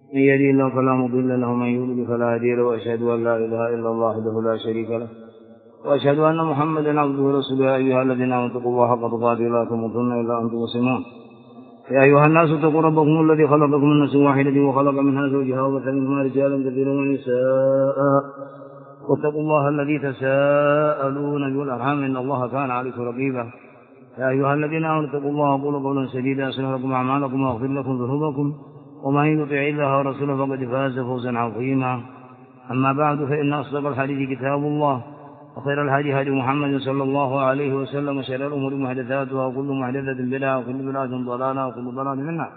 من يهده الله فلا مضل له ومن يضلل فلا هادي له وأشهد أن لا إله إلا الله وحده لا شريك له وأشهد أن محمدا عبده ورسوله. يا أيها الذين آمنوا اتقوا الله حق تقاته لا تموتن إلا وأنتم مسلمون. يا أيها الناس اتقوا ربكم الذي خلقكم من نفس واحدة وخلق منها زوجها وبث منهما رجالا كثيرا ونساء واتقوا الله الذي تساءلون به والأرحام إن الله كان عليكم رقيبا. يا أيها الذين آمنوا اتقوا الله وقولوا قولا سديدا يصلح لكم أعمالكم ويغفر لكم ذنوبكم ومن يطع الله ورسوله فقد فاز فوزا عظيما. أما بعد فإن أصدق الحديث كتاب الله وخير الهدي هدي محمد صلى الله عليه وسلم وشر الأمور محدثاتها وكل محدثة بدعة وكل بدعة ضلالة وكل ضلالة في النار.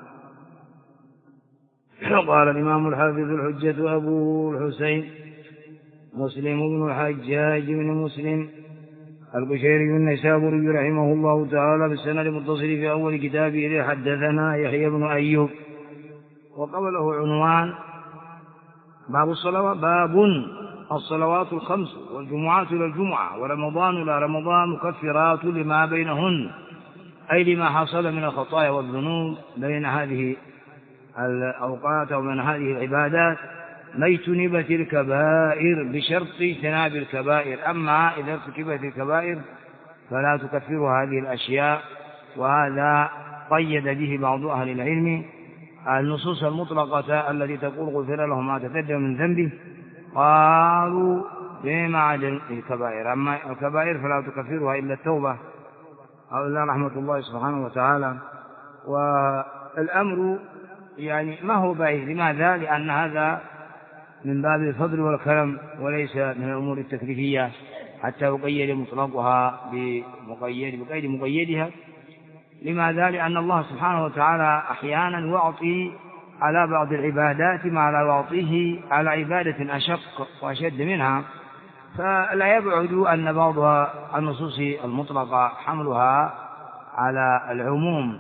قال الإمام الحافظ الحجة أبو الحسين مسلم بن الحجاج بن مسلم القشيري النيسابوري رحمه الله تعالى بالسند المتصل في أول كتابه إذ حدثنا يحيى بن أيوب وقبله عنوان باب الصلوات الخمس والجمعات إلى الجمعة ورمضان إلى رمضان مكفرات لما بينهن، أي لما حصل من الخطايا والذنوب بين هذه الأوقات وبين هذه العبادات ما اجتنبت الكبائر بشرط اجتناب الكبائر. أما إذا ارتكبت الكبائر فلا تكفر هذه الأشياء. وهذا قيد به بعض أهل العلم النصوص المطلقة التي تقول غفر له ما تقدم من ذنبه، قالوا بما عدا الكبائر. أما الكبائر فلا تكفرها إلا التوبة أو إلا رحمة الله سبحانه وتعالى. والأمر يعني ما هو بعيد. لماذا؟ لأن هذا من باب الفضل والكرم وليس من الأمور التكليفية حتى يقيد مطلقها بقيد مقيدها. لماذا؟ لأن الله سبحانه وتعالى أحيانا يعطي على بعض العبادات ما لا يعطيه على عبادة أشق وأشد منها، فلا يبعد أن بعض النصوص المطلقة حملها على العموم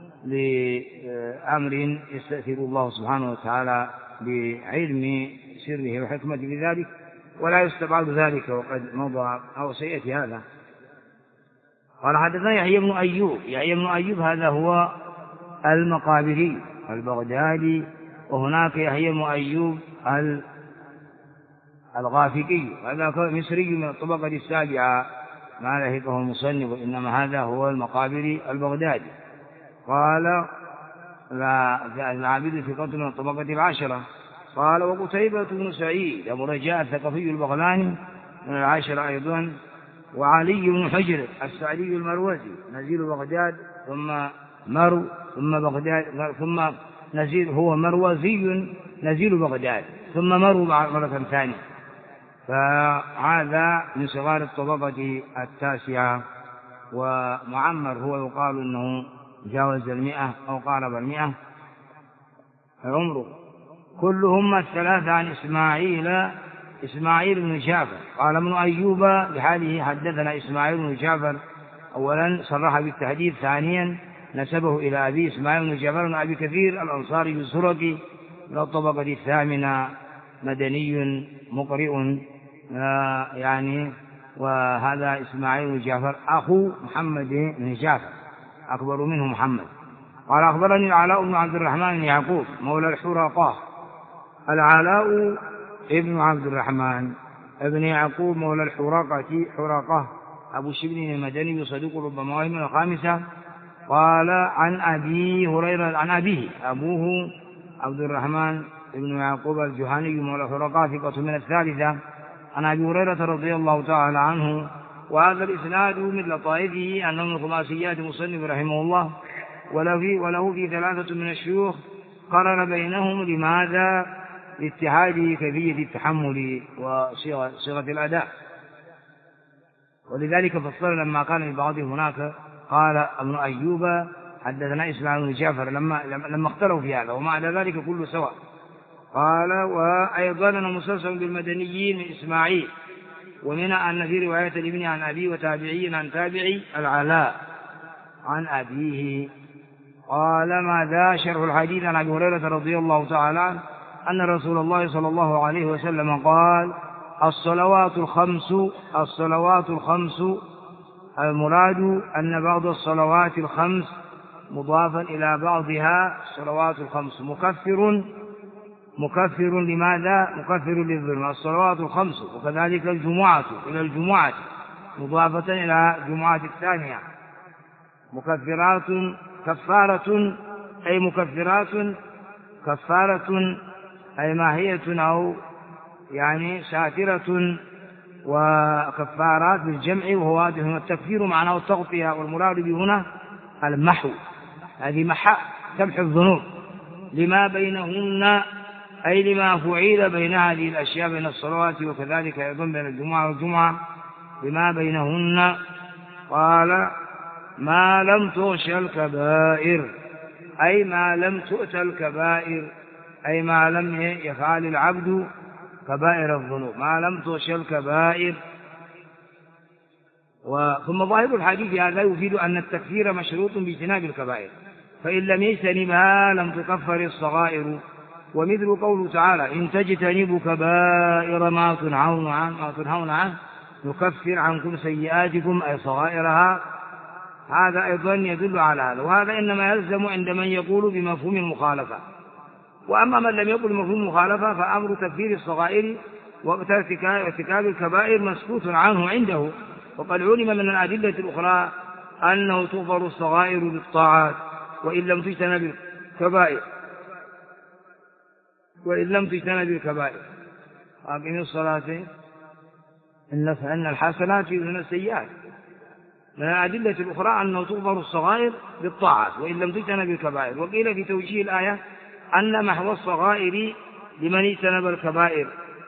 لأمر يستأثر الله سبحانه وتعالى بعلم سره وحكمته بذلك، ولا يستبعد ذلك وقد مضى أو سيأتي هذا. قال حدثنا يحيى بن أيوب هذا هو المقابري البغدادي، وهناك يحيى بن أيوب الغافقي هذا مصري من الطبقة السابعة ما لحقه المصنف، وإنما هذا هو المقابري البغدادي. قال العابد في قتل من الطبقة العاشرة. قال وقتيبة بن سعيد أبو رجاء الثقفي البغلاني من العاشرة أيضا، وعلي بن حجر السعدي المروزي نزيل بغداد ثم بغداد ثم نزيل هو مروزي نزيل بغداد ثم مرو مرة ثانية، فهذا من صغار الطبقة التاسعة. ومعمر هو يقال أنه جاوز 100 أو قارب 100 عمره. كلهم الثلاثة عن إسماعيل بن جعفر. قال ابن أيوب بحاله حدثنا إسماعيل بن جعفر، أولا صرح بالتحديث، ثانيا نسبه إلى أبي إسماعيل بن جعفر بن أبي كثير الأنصاري الزرقي من الطبقة الثامنة، مدني مقرئ يعني. وهذا إسماعيل بن جعفر أخو محمد بن جعفر أكبر منه محمد. قال أخبرني العلاء بن عبد الرحمن بن يعقوب مولى الحرقة. العلاء ابن عبد الرحمن ابن يعقوب مولى حرقة أبو شبل المدني صدوق ربما وهم الخامسة. قال عن أبي هريرة عن أبيه أبوه عبد الرحمن ابن يعقوب الجهني مولى حرقة ثقة من الثالثة عن أبي هريرة رضي الله تعالى عنه. وهذا الإسناد من لطائفه أنه من خلاصيات مصنف رحمه الله، وله في 3 من الشيوخ قرن بينهم. لماذا؟ لاتحاد كيفية التحمل وصيغة الأداء، ولذلك فصل لما كان لبعضهم هناك قال ابن أيوب حدثنا إسماعيل بن جعفر لما اختلوا في هذا، ومع ذلك كله سواء. قال وأيضا مسلسل بالمدنيين من إسماعيل، ومنها أن في رواية الابن عن أبي وتابعي عن تابعي العلاء عن أبيه. قال ماذا؟ شرح الحديث عن أبي هريرة رضي الله تعالى عنه أن رسول الله صلى الله عليه وسلم قال الصلوات الخمس المراد أن بعض الصلوات الخمس مضافا إلى بعضها الصلوات الخمس مكفر مكفر لماذا؟ مكفر للظلم. الصلوات الخمس وكذلك الجمعة إلى الجمعة مضافة إلى الجمعة الثانية مكفرات كفارة أي مكفرات كفارة أي ماهية أو يعني ساترة وكفارات بالجمع وهو واضح. التكفير معناه التغطية والمراد به هنا المحو. هذه تمحو الذنوب لما بينهن أي لما فعيل بين هذه الأشياء بين الصلوات وكذلك أيضا بين الجمعة والجمعة لما بينهن. قال ما لم تغش الكبائر أي ما لم تؤت الكبائر أي ما لم يفعل العبد كبائر الذنوب ما لم تغش الكبائر. ثم ظاهر الحديث هذا يفيد أن التكفير مشروط باجتناب الكبائر فإن لم يجتنبها لم تكفر الصغائر. ومثل قوله تعالى إن تجتنبوا كبائر ما تنهون عنه نكفر عنكم سيئاتكم أي صغائرها. هذا أيضا يدل على هذا. وهذا إنما يلزم عند من يقول بمفهوم المخالفة. وأما من لم يقل بمفهوم المخالفة فأمر تكفير الصغائر وقت ارتكاب الكبائر مسكوت عنه عنده. وقد علم من الأدلة الأخرى أنه تغفر الصغائر بالطاعات وإن لم تجتنب الكبائر. أقم الصلاة إن الحسنات يذهبن السيئات. من الأدلة الأخرى أنه تغفر الصغائر بالطاعات وإن لم تجتنب الكبائر. وقيل في توجيه الآية أن محو الصغائر لمن اجتنب الكبائر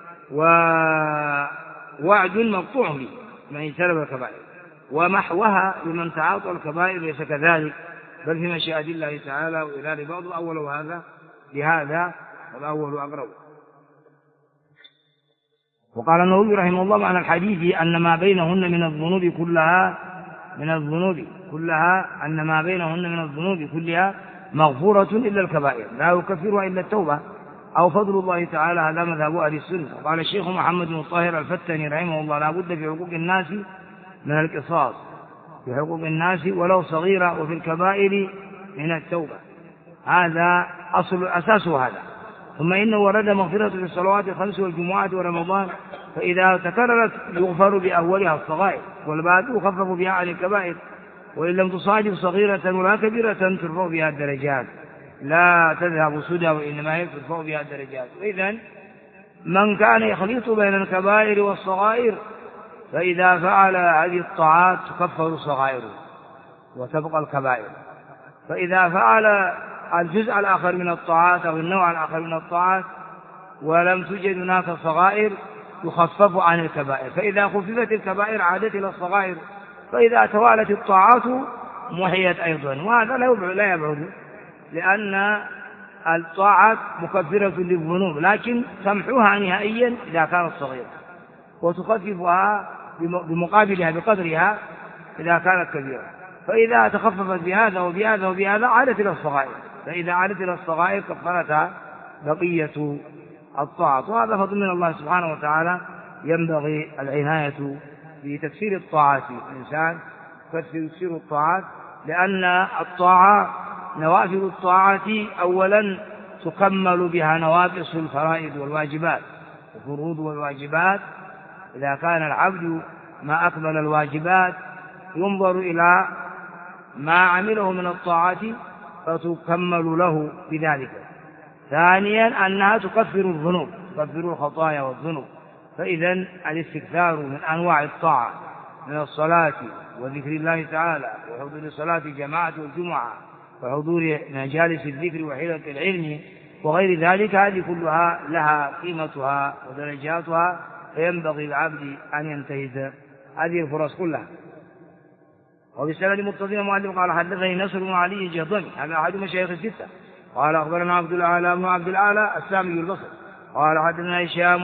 ووعد مقطوع به من اجتنب الكبائر ومحوها لمن تعاطى الكبائر ليس كذلك بل في مشيئة الله تعالى وإرادة بعض. الأول هذا لهذا والأول أقرب. وقال النووي رحمه الله معنى الحديث أن ما بينهن من الذنوب كلها مغفورة إلا الكبائر لا يكفرها إلا التوبة أو فضل الله تعالى. هذا مذهب أهل السنة. قال الشيخ محمد بن الطاهر الفتني رحمه الله لا بد في حقوق الناس من القصاص في حقوق الناس ولو صغيرة وفي الكبائر من التوبة. هذا أساس هذا. ثم إنه ورد مغفرة في الصلوات الخمس والجمعة ورمضان فإذا تكررت يغفر بأولها الصغائر والباقي يخفف بها عن الكبائر وإن لم تصادف صغيرة ولا كبيرة ترفع بها الدرجات لا تذهب سدى وإنما هي ترفع بها الدرجات. إذن من كان يخلط بين الكبائر والصغائر فإذا فعل هذه الطاعات تكفر الصغائر وتبقى الكبائر. فإذا فعل الجزء الآخر من الطاعات أو النوع الآخر من الطاعات ولم توجد هناك صغائر يخفف عن الكبائر. فإذا خففت الكبائر عادت إلى الصغائر فإذا توالت الطاعات محيت أيضا. وهذا لا يبعد لأن الطاعات مكفرة للذنوب لكن تمحوها نهائيا إذا كانت صغيرة وتخففها بمقابلها بقدرها إذا كانت كبيرة. فإذا تخففت بهذا وبهذا وبهذا عادت إلى الصغائر. فإذا عادت إلى الصغائر كفرتها بقية الطاعات. وهذا فضل من الله سبحانه وتعالى. ينبغي العناية بتكسير الطاعات. الإنسان يكسر الطاعات لأن الطاعة نوافل الطاعات أولا تكمل بها نواقص الفرائض والواجبات. الفروض والواجبات إذا كان العبد ما أكمل الواجبات ينظر إلى ما عمله من الطاعات فتكمل له بذلك. ثانيا أنها تكفر الذنوب تكفر الخطايا والذنوب. فإذا الاستكثار من أنواع الطاعة من الصلاة وذكر الله تعالى وحضور الصلاة جماعة والجمعة وحضور مجالس الذكر وحلقة العلم وغير ذلك هذه كلها لها قيمتها ودرجاتها فينبغي العبد أن ينتهز هذه الفرص كلها. وبالسند متصل مؤلف قال حدثني نصر بن علي الجهضمي هذا أحد مشايخ الستة قال أخبرنا عبد الأعلى بن عبد الأعلى السامي البصري قال حدثنا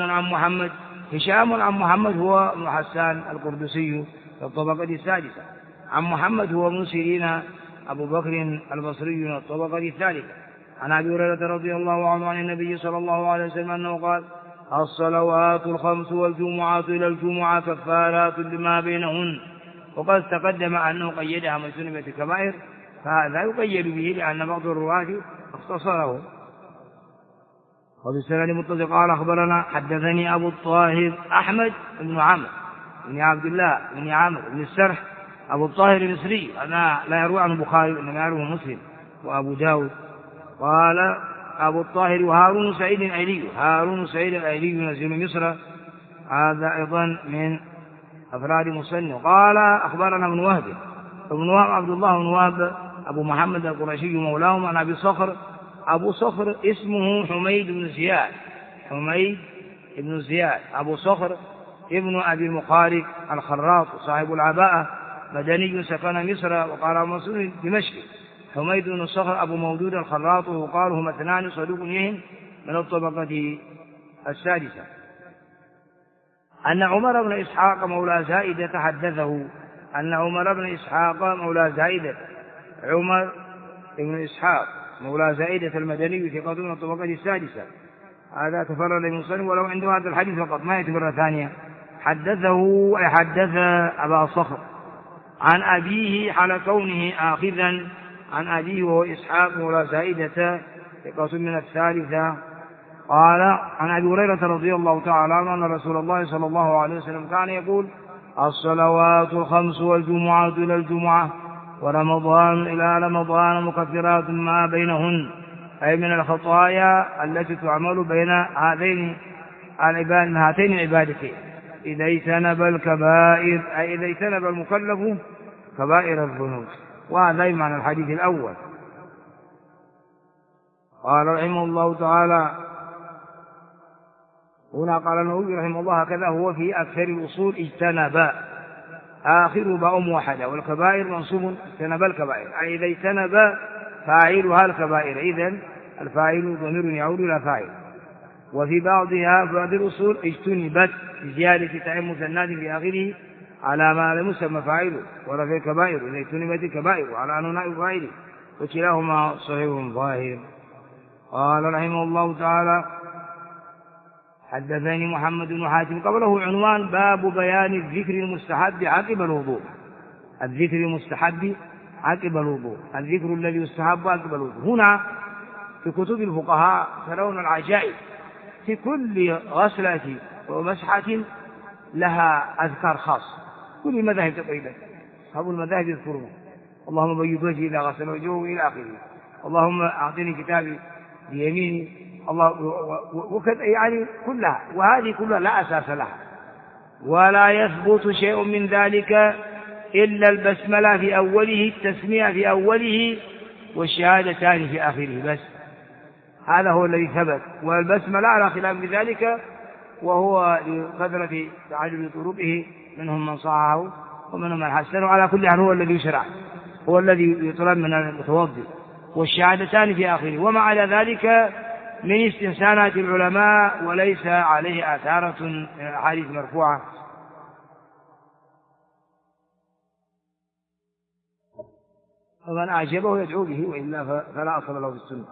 هشام عن محمد هو ابن حسان القردسي في الطبقة السادسة عن محمد هو ابن سيرين أبو بكر البصري من الطبقة الثالثة عن أبي هريرة رضي الله عنه عن النبي صلى الله عليه وسلم أنه قال الصلوات الخمس والجمعة إلى الجمعة كفارات لما بينهن. وقد تقدم أنه قيدها من سنة الكبائر فهذا يقيد به لأن بعض الرواة اختصره. وفي السند متصل قال أخبرنا حدثني أبو الطاهر أحمد بن عمرو بن عبد الله بن عامر بن السرح أبو الطاهر المصري، أنا لا يروي عنه البخاري إنما يروي مسلم وأبو داود. قال أبو الطاهر وهارون سعيد الأيلي، هارون سعيد الأيلي نزيل مصر، هذا أيضا من أفراد مسلم. قال أخبرنا ابن وهب عبد الله بن وهب أبو محمد القرشي مولاهم عن أبي صخر، أبو صخر اسمه حميد بن زياد أبو صخر ابن أبي المخارق الخراط صاحب العباءة، مدني سكن مصر، وقال مسؤول دمشق. حميد بن صخر أبو مودود الخراط، وقال هم اثنان صدوق يهم من الطبقة السادسة. أن عمر بن إسحاق مولى زائدة حدثه أن عمر بن إسحاق مولى زائدة، عمر بن إسحاق مولى زائدة المدني ثقة من الطبقة السادسة، هذا تفرد من صنف ولو عنده هذا الحديث فقط ما يأتي مرة ثانية. حدثه أي حدث أبا صخر عن أبيه حال كونه آخذا عن أبيه وهو إسحاق مولى زائدة ثقة من الثالثة. قال عن أبي هريرة رضي الله تعالى عنه أن رسول الله صلى الله عليه وسلم كان يقول الصلوات الخمس والجمعة إلى الجمعة ورمضان إلى رمضان مكفرات ما بينهن، أي من الخطايا التي تعمل بين هاتين العبادتين إذا اجتنب الكبائر، أي إذا اجتنب المكلف كبائر الذنوب. وهذا معنى الحديث الأول. قال رحمه الله تعالى هنا قال النووي رحمه الله هكذا هو في أكثر الأصول اجتنب، آخر باء موحدة، والكبائر منصوب اجتنب الكبائر، أي إذا اجتنب فاعلها الكبائر، إذن الفاعل ضمير يعود إلى فاعل. وفي بعضها في بعض الأصول اجتنبت بزيادة تاء مثنات في آخره على ما لم يسمى فاعله، ورفع الكبائر إذا اجتنبت الكبائر على أنه نائب فاعله، وكلاهما صحيح ظاهر. قال رحمه الله تعالى حدثني محمد بن حاتم، قبله عنوان باب بيان الذكر المستحب عقب الوضوء، الذكر المستحب عقب الوضوء، الذكر الذي يستحب عقب الوضوء. هنا في كتب الفقهاء ترون العجائب، في كل غسلة ومسحة لها أذكار خاص، كل المذاهب تقريبا أصحاب المذاهب يذكرون اللهم بيض وجهي إذا غسل وجهه إلى آخره، اللهم أعطني كتابي بيميني، الله وكذا، يعني كلها، وهذه كلها لا أساس لها، ولا يثبت شيء من ذلك إلا البسملة في أوله، التسمية في أوله، والشهادتان في آخره، بس هذا هو الذي ثبت. والبسملة على خلاف بذلك، وهو لكثرة تعدد طرقه، منهم من صححه ومنهم من حسنه، على كل حال هو الذي يشرع، هو الذي يطلب من المتوضئ، والشهادتان في آخره. وما على ذلك من استحسانات العلماء، وليس عليه آثارة حديث مرفوعة. فمن أعجبه يدعو به، وإلا فلا أصل له في السنة.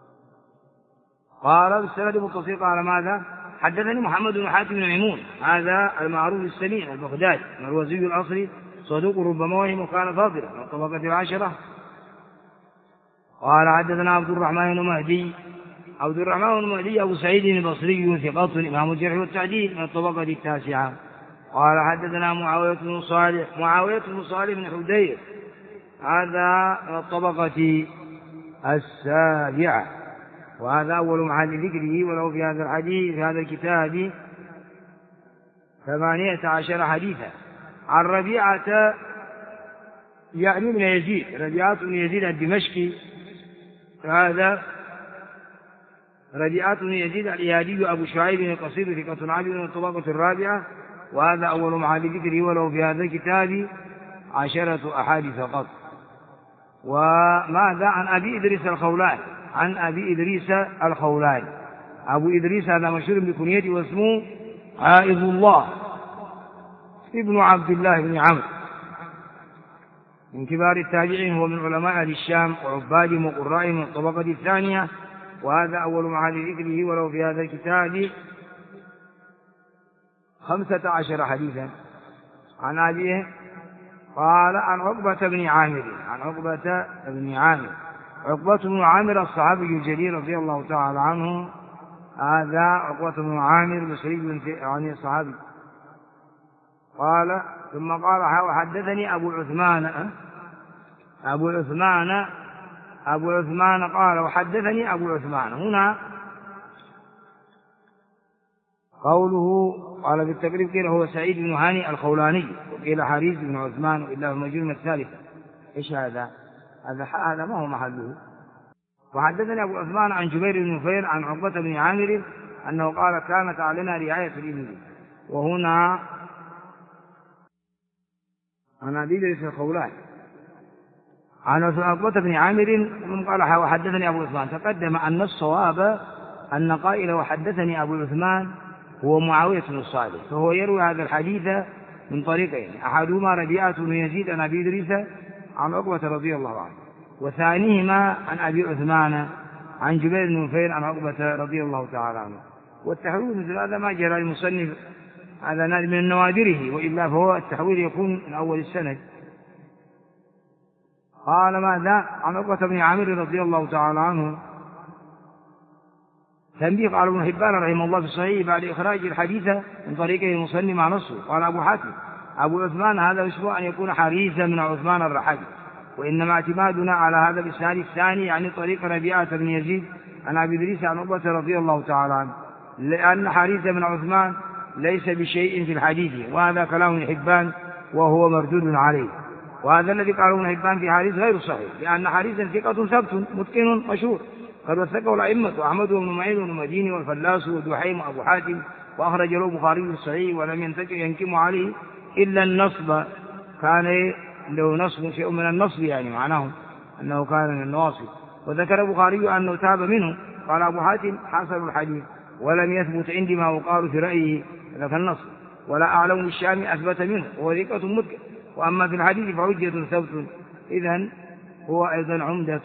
قال بالسند متصل قال ماذا؟ حدثني محمد بن حاتم بن ميمون، هذا المعروف السميع البغدادي المروزي الأصلي، صدوق ربما وهم، وكان فاضلا من الطبقة العاشرة. قال حدثنا عبد الرحمن بن مهدي أبو سعيد البصري ثقة إمام الجرح والتعديل من الطبقة التاسعة. قال حدثنا معاوية بن صالح بن حدير، هذا من الطبقة السابعة، وهذا أول محل ذكره، وله في هذا الحديث في هذا الكتاب 18 حديثا. عن ربيعة يعني من يزيد، ربيعة بن يزيد الدمشقي، هذا ربيعة بن يزيد الإيادي أبو شعيب القصير ثقة عابد من الطبقة الرابعة، وهذا أول محل ذكره، وله في هذا الكتاب 10 أحاديث فقط. وماذا؟ عن أبي إدريس الخولاني، أبو إدريس هذا مشهور بكنيته واسمه عائذ الله ابن عبد الله بن عمرو، من كبار التابعين، هو من علماء أهل الشام وعبادهم وقرائهم من الطبقة الثانية، وهذا أول محل ذكره، ولو في هذا الكتاب 15 حديثا. عن أبيه قال عن عقبة بن عامر، عقبة بن عامر الصحابي الجليل رضي الله تعالى عنه، هذا عقبة بن عامر بن يعني الصحابي. قال ثم قال وحدثني أبو عثمان قال وحدثني أبو عثمان. هنا قوله قال بالتقريب قيل هو سعيد بن هاني الخولاني وقيل حريز بن عثمان وإلا في مجرم الثالثة. إيش هذا ما هو محله. وحدثني أبو عثمان عن جبير بن نفير عن عقبة بن عامر أنه قال كانت علينا رعاية الإبل. وهنا عن أبي إدريس الخولاني عن عقبة بن عامر قال وحدثني أبو عثمان. تقدم أن الصواب أن قائل وحدثني أبو عثمان هو معاوية بن الصالح، فهو يروي هذا الحديث من طريقين، أحدهما ربيعة بن يزيد عن أبي إدريس عن عقبة رضي الله عنه، وثانيهما عن أبي عثمان عن جبير بن نفير عن عقبة رضي الله تعالى عنه. والتحويل مثل هذا ما جرى المصنف، هذا من نوادره، وإلا فهو التحويل يكون من أول السند. قال ماذا عن عقبة بن عامر رضي الله تعالى عنه. تنبيه قال ابن حبان رحمه الله في الصحيح بعد إخراج الحديث من طريقه المصنف مع نصه. قال أبو حاتم أبو عثمان هذا يشبه أن يكون حريثا من عثمان الرحاجي، وإنما اعتمادنا على هذا الإسناد الثاني يعني طريق ربيعة بن يزيد عن أبي إدريس عن عقبة رضي الله تعالى عنه، لأن حريث بن عثمان ليس بشيء في الحديث، وهذا كلام ابن حبان وهو مردود عليه. وهذا الذي قاله ابن حبان في حديث غير صحيح، لأن حديثا ثقة ثبت متقن مشهور قد وثقه الأئمة أحمد بن معين بن مديني والفلاس ودحيم وأبو حاتم، وأخرج له البخاري في الصحيح ولم ينكم عليه إلا النصب، كان له نصب شيء من النصب يعني معناه أنه كان من النواصب. وذكر البخاري أنه تاب منه. قال أبو حاتم حسن الحديث ولم يثبت عندي ما وقال في رأيه ذكر النصب، ولا أعلم بالشام أثبت منه وهو ثقة متقن، وأما في الحديث فحجة ثبت، إذن هو أيضا عمدة.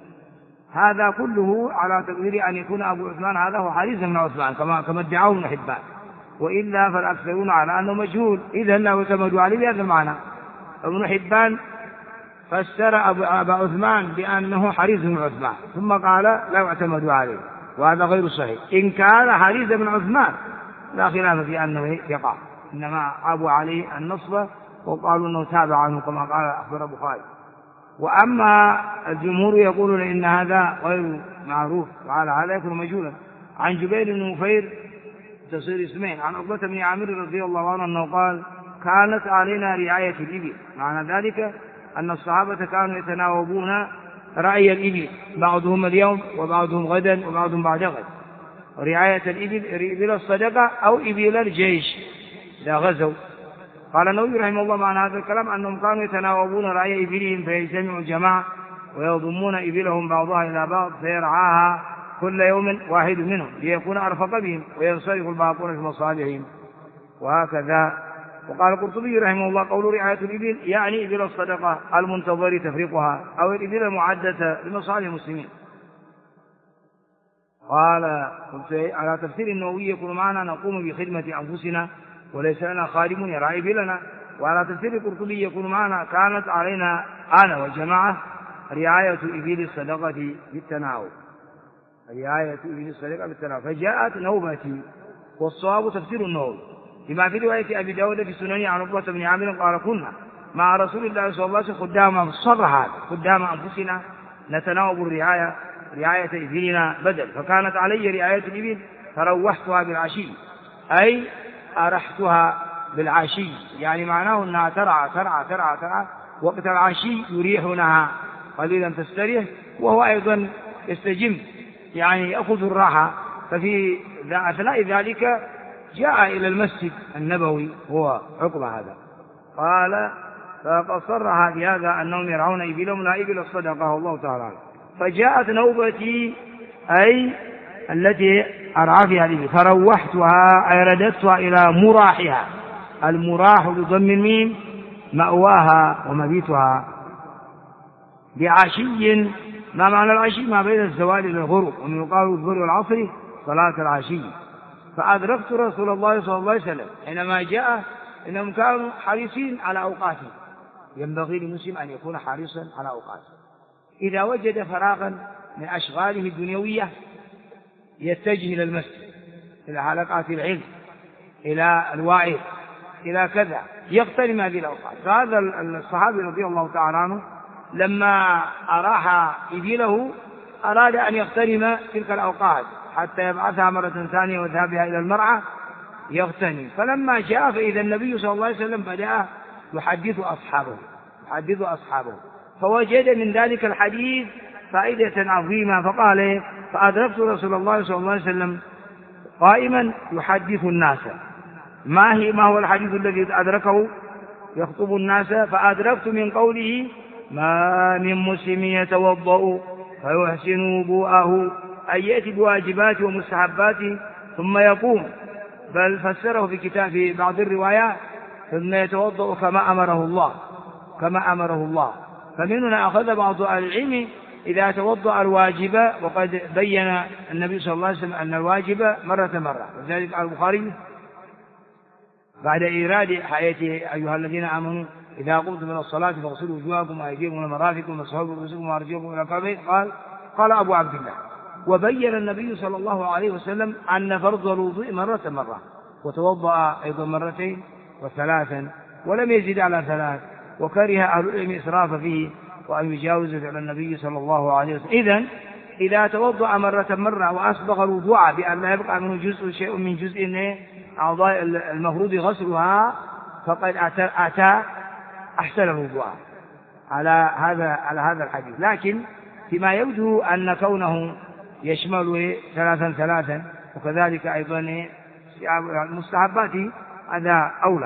هذا كله على تقدير أن يكون أبو عثمان هذا هو حريث بن عثمان كما ادعاه ابن حبان، وإلا فالأكثرون على أنه مجهول، إذن لا يعتمد عليه بهذا المعنى. ابن حبان فسر أبا عثمان بأنه حريث بن عثمان ثم قال لا يعتمد عليه، وهذا غير صحيح. إن كان حريث بن عثمان لا خلاف في أنه يقع، إنما عابوا عليه النصب وقالوا أنه تابع عنه كما قال أخبر البخاري. وأما الجمهور يقولون إن هذا غير معروف وعلى هذا يكون مجهولا. عن جبير بن نفير تصير اسمين عن عقبة بن عامر رضي الله عنه أنه قال كانت علينا رعاية الإبل، معنى ذلك أن الصحابة كانوا يتناوبون رعي الإبل، بعضهم اليوم وبعضهم غدا وبعضهم بعد غد. رعاية الإبل إبل الصدقة أو إبل الجيش إذا غزوا. قال النووي رحمه الله معنى هذا الكلام أنهم كانوا يتناوبون رعي إبلهم فيجتمعوا الجماعة ويضمون إبلهم بعضها إلى بعض فيرعاها كل يوم واحد منهم ليكون أرفق بهم وينصرف الباقون في مصالحهم، وهكذا. وقال القرطبي رحمه الله قول رعاية الإبل يعني إبل الصدقة المنتظر تفريقها أو الإبل المعدة لمصالح المسلمين. قال قلت على تفسير النووي يكون معنا نقوم بخدمة أنفسنا وليس لنا خادم يرعى إبلنا. وعلى تفسير القرطبي يكون معنا كانت علينا أنا والجماعة رعاية إبل الصدقة بالتناوب، رعاية إبل الصدقة بالتناوب، فجاءت نوبتي. والصواب تفسير النووي لما في رواية أبي داود في سنن عن عقبة بن عامر قال كنا مع رسول الله صلى الله عليه وسلم خدام أنفسنا نتناوب رعاية إبلنا بدل، فكانت علي رعاية الإبل فروحتها بالعشي أي أرحتها بالعشي، يعني معناه أنها ترعى وقت العشي يريحونها قليلا تستريح وهو أيضا يستجم يعني يأخذ الراحة. ففي أثناء ذلك جاء إلى المسجد النبوي هو عقبة هذا، قال فقد صرح بهذا أنهم يرعون إبلهم لا إبل الصدقة والله تعالى عنه. فجاءت نوبتي أي التي أرعى فيها الإبل فروحتها أي رددتها إلى مراحها، المراح بضم الميم مأواها ومبيتها، بعشي. ما معنى العشي؟ ما بين الزوال إلى الغروب، ومن يقال الظهر والعصر صلاة العشي. فأدركت رسول الله صلى الله عليه وسلم حينما جاء إنهم كانوا حريصين على أوقاته، ينبغي للمسلم أن يكون حريصا على أوقاته. إذا وجد فراغا من أشغاله الدنيوية يتجه إلى المسجد، إلى حلقات العلم، إلى الواعظ، إلى كذا، يغتنم هذه الأوقات. فهذا الصحابي رضي الله تعالى عنه لما أراح إبله أراد أن يغتنم تلك الأوقات حتى يبعثها مرة ثانية ويذهب بها إلى المرعى يغتنم. فلما جاء فإذا النبي صلى الله عليه وسلم بدأ يحدث أصحابه فوجد من ذلك الحديث فائدة عظيمة، فقال: فأدركت رسول الله صلى الله عليه وسلم قائما يحدث الناس. ما هو الحديث الذي أدركه يخطب الناس؟ فأدركت من قوله: ما من مسلم يتوضأ فيحسن وضوءه، أي يأتي بواجباته ومستحباته ثم يقوم، بل فسره في بعض الروايات: ثم يتوضأ كما أمره الله. فمن هنا أخذ بعض أهل العلم إذا توضأ الواجب، وقد بين النبي صلى الله عليه وسلم أن الواجب مرة، وذلك البخاري بعد إيراد حياة أيها الذين آمنوا إذا قمتم من الصلاة فاغسلوا وجوهكم وأيديكم إلى المرافق وامسحوا برؤوسكم وأرجلكم إلى الكعبين. قال أبو عبد الله: وبين النبي صلى الله عليه وسلم أن فرض الوضوء مرة، وتوضأ أيضا مرتين وثلاثا، ولم يزد على ثلاث، وكره أهل العلم إسراف فيه وأن يجاوز فعل النبي صلى الله عليه وسلم. إذن إذا توضأ مرة وأسبغ الوضوء بأن لا يبقى منه شيء من جزء أعضاء المفروض غسلها فقد أتى أحسن الوضوء على هذا الحديث. لكن فيما يبدو أن كونه يشمل ثلاثا وكذلك أيضا المستحبات هذا أولى.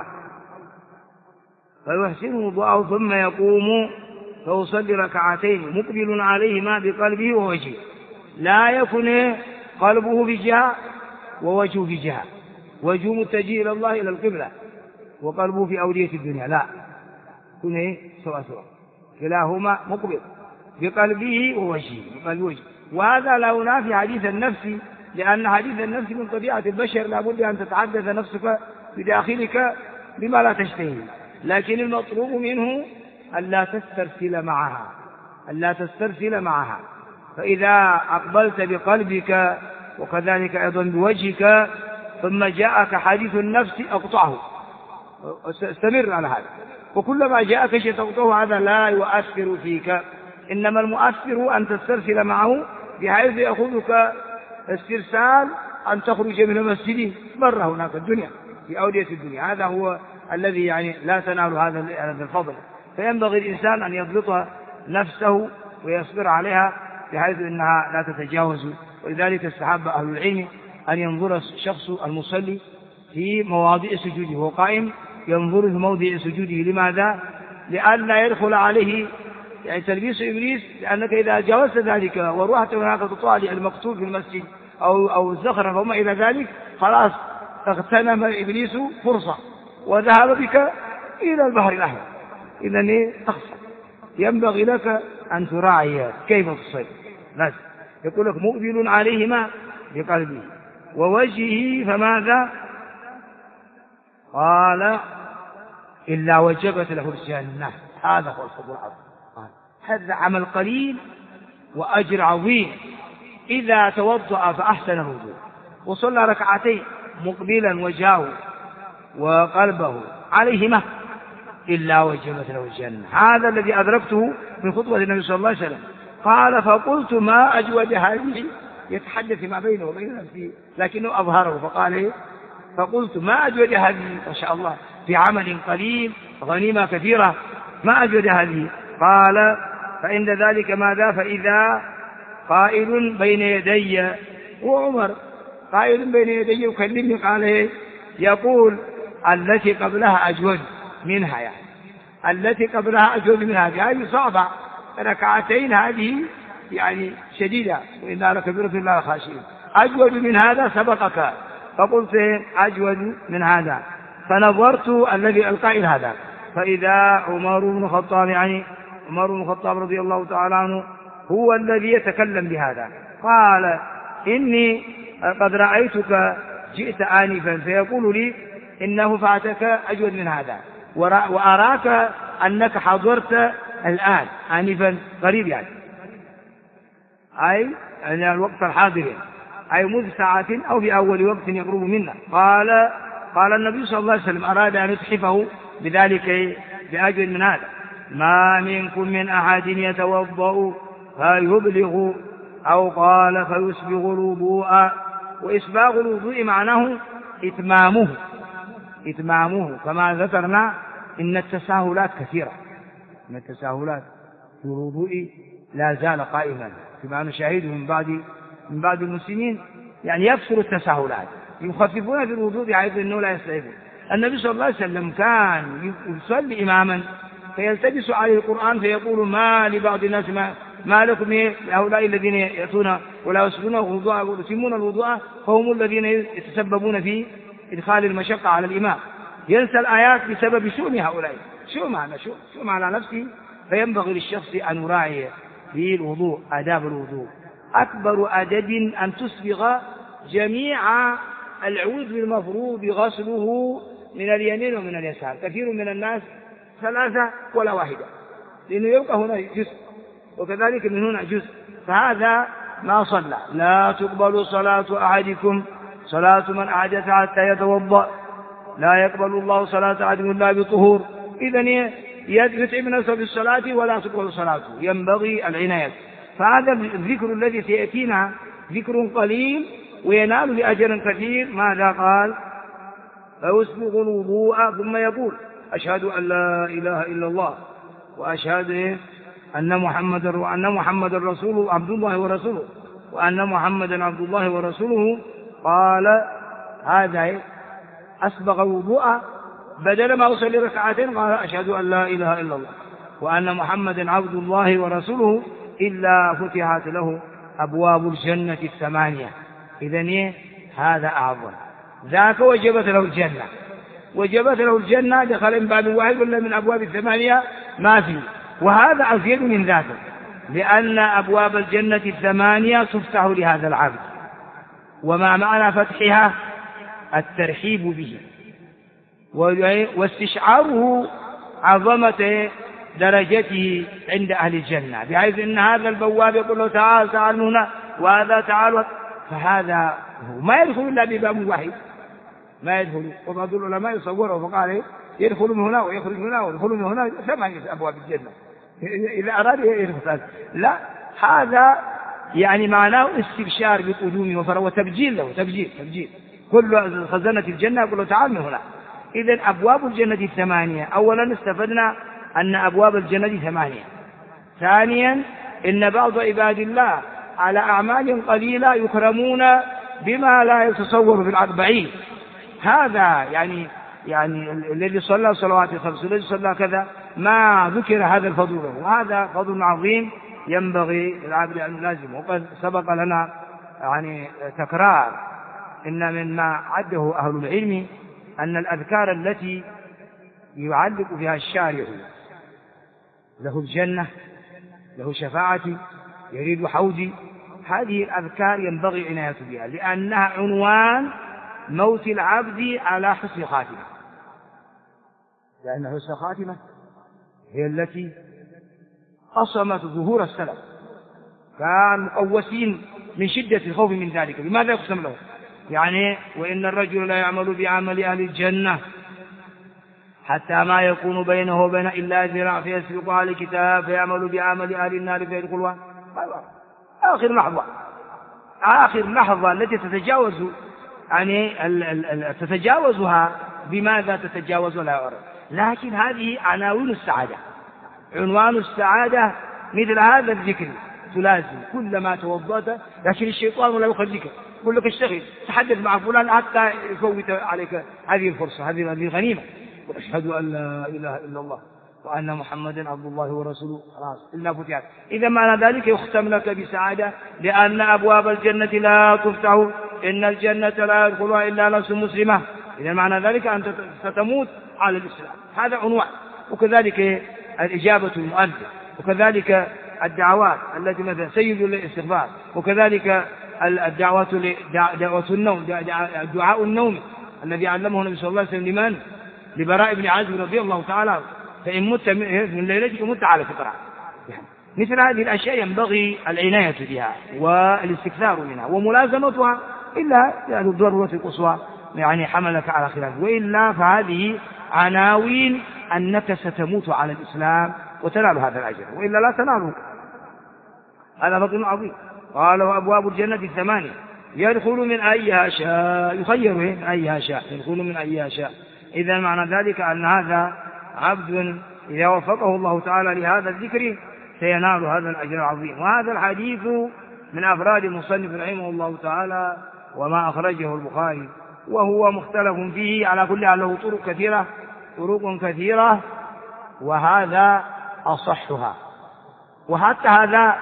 فيحسن وضوءه ثم يقوم فيصلي ركعتين مقبل عليهما بقلبه ووجهه، لا يكن قلبه في جهة ووجهه في جهة، وجهه متجه إلى الله إلى القبلة وقلبه في أودية الدنيا، لا، يكون سواء كلاهما مقبل بقلبه ووجهه. وهذا لا ينافي حديث النفس، لأن حديث النفس من طبيعة البشر، لا بد أن تتحدث نفسك بداخلك بما لا تشتهي، لكن المطلوب منه ألا تسترسل معها. فإذا أقبلت بقلبك وكذلك أيضا بوجهك ثم جاءك حديث النفس أقطعه، استمر على هذا، وكلما جاءك شيء تقطعه هذا لا يؤثر فيك، إنما المؤثر أن تسترسل معه بحيث يأخذك استرسال أن تخرج من المسجد مرة هناك الدنيا في أودية الدنيا. هذا هو الذي لا تنال هذا الفضل. فينبغي الإنسان أن يضبط نفسه ويصبر عليها بحيث أنها لا تتجاوز. ولذلك استحب أهل العلم أن ينظر الشخص المصلي في مواضع سجوده، وهو قائم ينظر في موضع سجوده. لماذا؟ لئلا يدخل عليه تلبيس إبليس، لأنك إذا جاوزت ذلك ورحت هناك تطالع المكتوب في المسجد أو الزخرف وما إلى ذلك، خلاص اغتنم إبليس فرصة وذهب بك إلى البحر الأحمر. إذن تخسر. ينبغي لك أن تراعي كيف تصلي. لازم يقول لك مقبل عليهما بقلبه ووجهه، فماذا؟ قال: إلا وجبت له الجنة. هذا هو الفضل العظيم. هذا عمل قليل وأجر عظيم. إذا توضأ فأحسن الوضوء وصلى ركعتين مقبلا وجهه وقلبه عليهما إلا وجبت له الجنة. هذا الذي أدركته من خطبة النبي صلى الله عليه وسلم. قال: فقلت ما أجود هذه، يتحدث ما بينه وبين نفسه لكنه أظهره، فقال: فقلت ما أجود هذه، ما شاء الله، في عمل قليل غنيمة كثيرة، ما أجود هذه. قال: فعند ذلك ماذا؟ فإذا قائل بين يدي، وعمر قائل بين يدي يكلمني، قال: يقول التي قبلها أجود منها، التي قبلها أجود منها، هذه صعبة، ركعتين هذه شديدة، وإنها لكبيرة الله الخاشعين، أجود من هذا سبقك. فقلت: أجود من هذا. فنظرت الذي القائل هذا، فإذا عمر بن الخطاب رضي الله تعالى عنه هو الذي يتكلم بهذا. قال: إني قد رأيتك جئت آنفا، فيقول لي إنه فاتك أجود من هذا، وأراك أنك حضرت الآن آنفا قريب، أي الوقت الحاضر، أي مذ ساعة أو في أول وقت يقرب منا. قال النبي صلى الله عليه وسلم أراد أن يتحفه بذلك بأجل من هذا: ما منكم من أحد يتوضأ فيبلغ، أو قال فيسبغ الوضوء. وإسباغ الوضوء معناه إتمامه كما ذكرنا إن التساهلات كثيرة، إن التساهلات في الوضوء لا زال قائما فيما نشاهده من بعض المسلمين، يعني يكثر التساهلات، يخففون في الوضوء بحيث أنه لا يستيقظ. النبي صلى الله عليه وسلم كان يصلي إماما فيلتبس عليه القرآن فيقول: ما لبعض الناس ما لكم هؤلاء الذين يأتون ولا يصلون الوضوء ويتمون الوضوء فهم الذين يتسببون في إدخال المشقة على الإمام. ينسى الآيات بسبب شؤم هؤلاء، شؤم على نفسه. فينبغي للشخص أن يراعي في الوضوء آداب الوضوء. أكبر أدب أن تسبغ جميع العضو المفروض غسله من اليمين ومن اليسار. كثير من الناس 3 ولا 1، لأنه يبقى هنا جزء وكذلك من هنا جزء، فهذا ما صلى. لا تقبل صلاة أحدكم صلاة من أحدث حتى يتوضأ، لا يقبل الله صلاة أحدكم إلا بطهور. إذن يتعب نفسه بالصلاة ولا تقبل صلاته، ينبغي العناية. فهذا الذكر الذي سيأتينا ذكر قليل وينال بأجر كثير. ماذا قال؟ فيسبغ الوضوء ثم يقول: أشهد أن لا إله إلا الله وأشهد أن محمد رسول عبد الله ورسوله وأن محمدا عبد الله ورسوله. قال هذا أسبغ الوضوء، بدل ما أصلي 2 ركعتين قال: أشهد أن لا إله إلا الله وأن محمدا عبد الله ورسوله، إلا فتحت له أبواب الجنة 8. إذن هذا أعظم، ذاك وجبت له الجنة، دخل من باب واحد ولا من أبواب 8 ما فيه. وهذا أزيد من ذاك، لأن أبواب الجنة 8 تفتح لهذا العبد، وما معنى فتحها؟ الترحيب به واستشعاره عظمة درجته عند أهل الجنة، بحيث أن هذا البواب يقول له: تعال هنا، وهذا تعال، فهذا ما يدخل إلا بباب واحد، ما يدخل. وبعض العلماء يصوره فقال: يدخل من هنا ويخرج من هنا ويدخل من هنا 8 أبواب الجنة إذا أراد يدخل. لا، هذا يعني معناه استبشار بقدومه وتبجيل له، تبجيل. كل خزنة الجنة يقول له: تعال من هنا. إذن أبواب الجنة 8. أولا استفدنا أن أبواب الجنة 8. ثانيا إن بعض عباد الله على أعمال قليلة يكرمون بما لا يتصور في العقل بعيد. هذا يعني الذي صلى صلوات 5 الذي صلى كذا ما ذكر هذا الفضل له، وهذا فضل عظيم ينبغي للعبد أن يلازمه. وقد سبق لنا تكرار إن مما عده أهل العلم أن الأذكار التي يعلق بها الشارع: له الجنة، له شفاعتي، يريد حوزي، هذه الأذكار ينبغي عناية بها، لأنها عنوان موت العبد على حسن خاتمة، لأن حسن خاتمة هي التي قصمت ظهور السلف، كانوا مقوسين من شدة الخوف من ذلك. لماذا يقسم له؟ وإن الرجل لا يعمل بعمل أهل الجنة حتى ما يكون بينه وبين إلا ذراع فيسبق على الكتاب فيعمل بعمل أهل النار فيدخلها. آخر لحظة التي تتجاوزها بماذا تتجاوز لا يعرف، لكن هذه عناوين السعادة، عنوان السعادة مثل هذا الذكر تلازم كلما توضأت. لكن الشيطان لا يخليك، يقول لك اشتغل، تحدث مع فلان حتى يفوت عليك هذه الفرصة، هذه الغنيمة. وأشهد أن لا إله إلا الله وأن محمدا عبد الله ورسوله، خلاص إلا فتحت. إذا معنى ذلك يختم لك بسعادة، لأن أبواب الجنة لا تفتح، إن الجنة لا يدخلها إلا نفس مسلمة. إذا معنى ذلك أنت ستموت على الإسلام، هذا عنوان. وكذلك الإجابة المؤذن، وكذلك الدعوات التي مثلا سيد الاستغفار، وكذلك الدعوات دعوة النوم، دعاء النوم الذي علمه النبي صلى الله عليه وسلم لمن؟ لبراء بن عازب رضي الله تعالى: فإن مت من ليلتك مت على فطرة. مثل هذه الأشياء ينبغي العناية بها والاستكثار منها وملازمتها، إلا يعني الضرورة القصوى يعني حملك على خلافه، وإلا فهذه عناوين أنك ستموت على الإسلام وتنال هذا الأجر، وإلا لا تناله. هذا فضل عظيم. قال وأبواب الجنة 8 يدخل من أيها شاء، يخير من أيها شاء، يدخل من أيها شاء. إذا معنى ذلك أن هذا عبد إذا وفقه الله تعالى لهذا الذكر سينال هذا الأجر العظيم. وهذا الحديث من أفراد المصنف رحمه الله تعالى وما أخرجه البخاري، وهو مختلف فيه على كل حال، له طرق كثيرة وهذا أصحها. وحتى هذا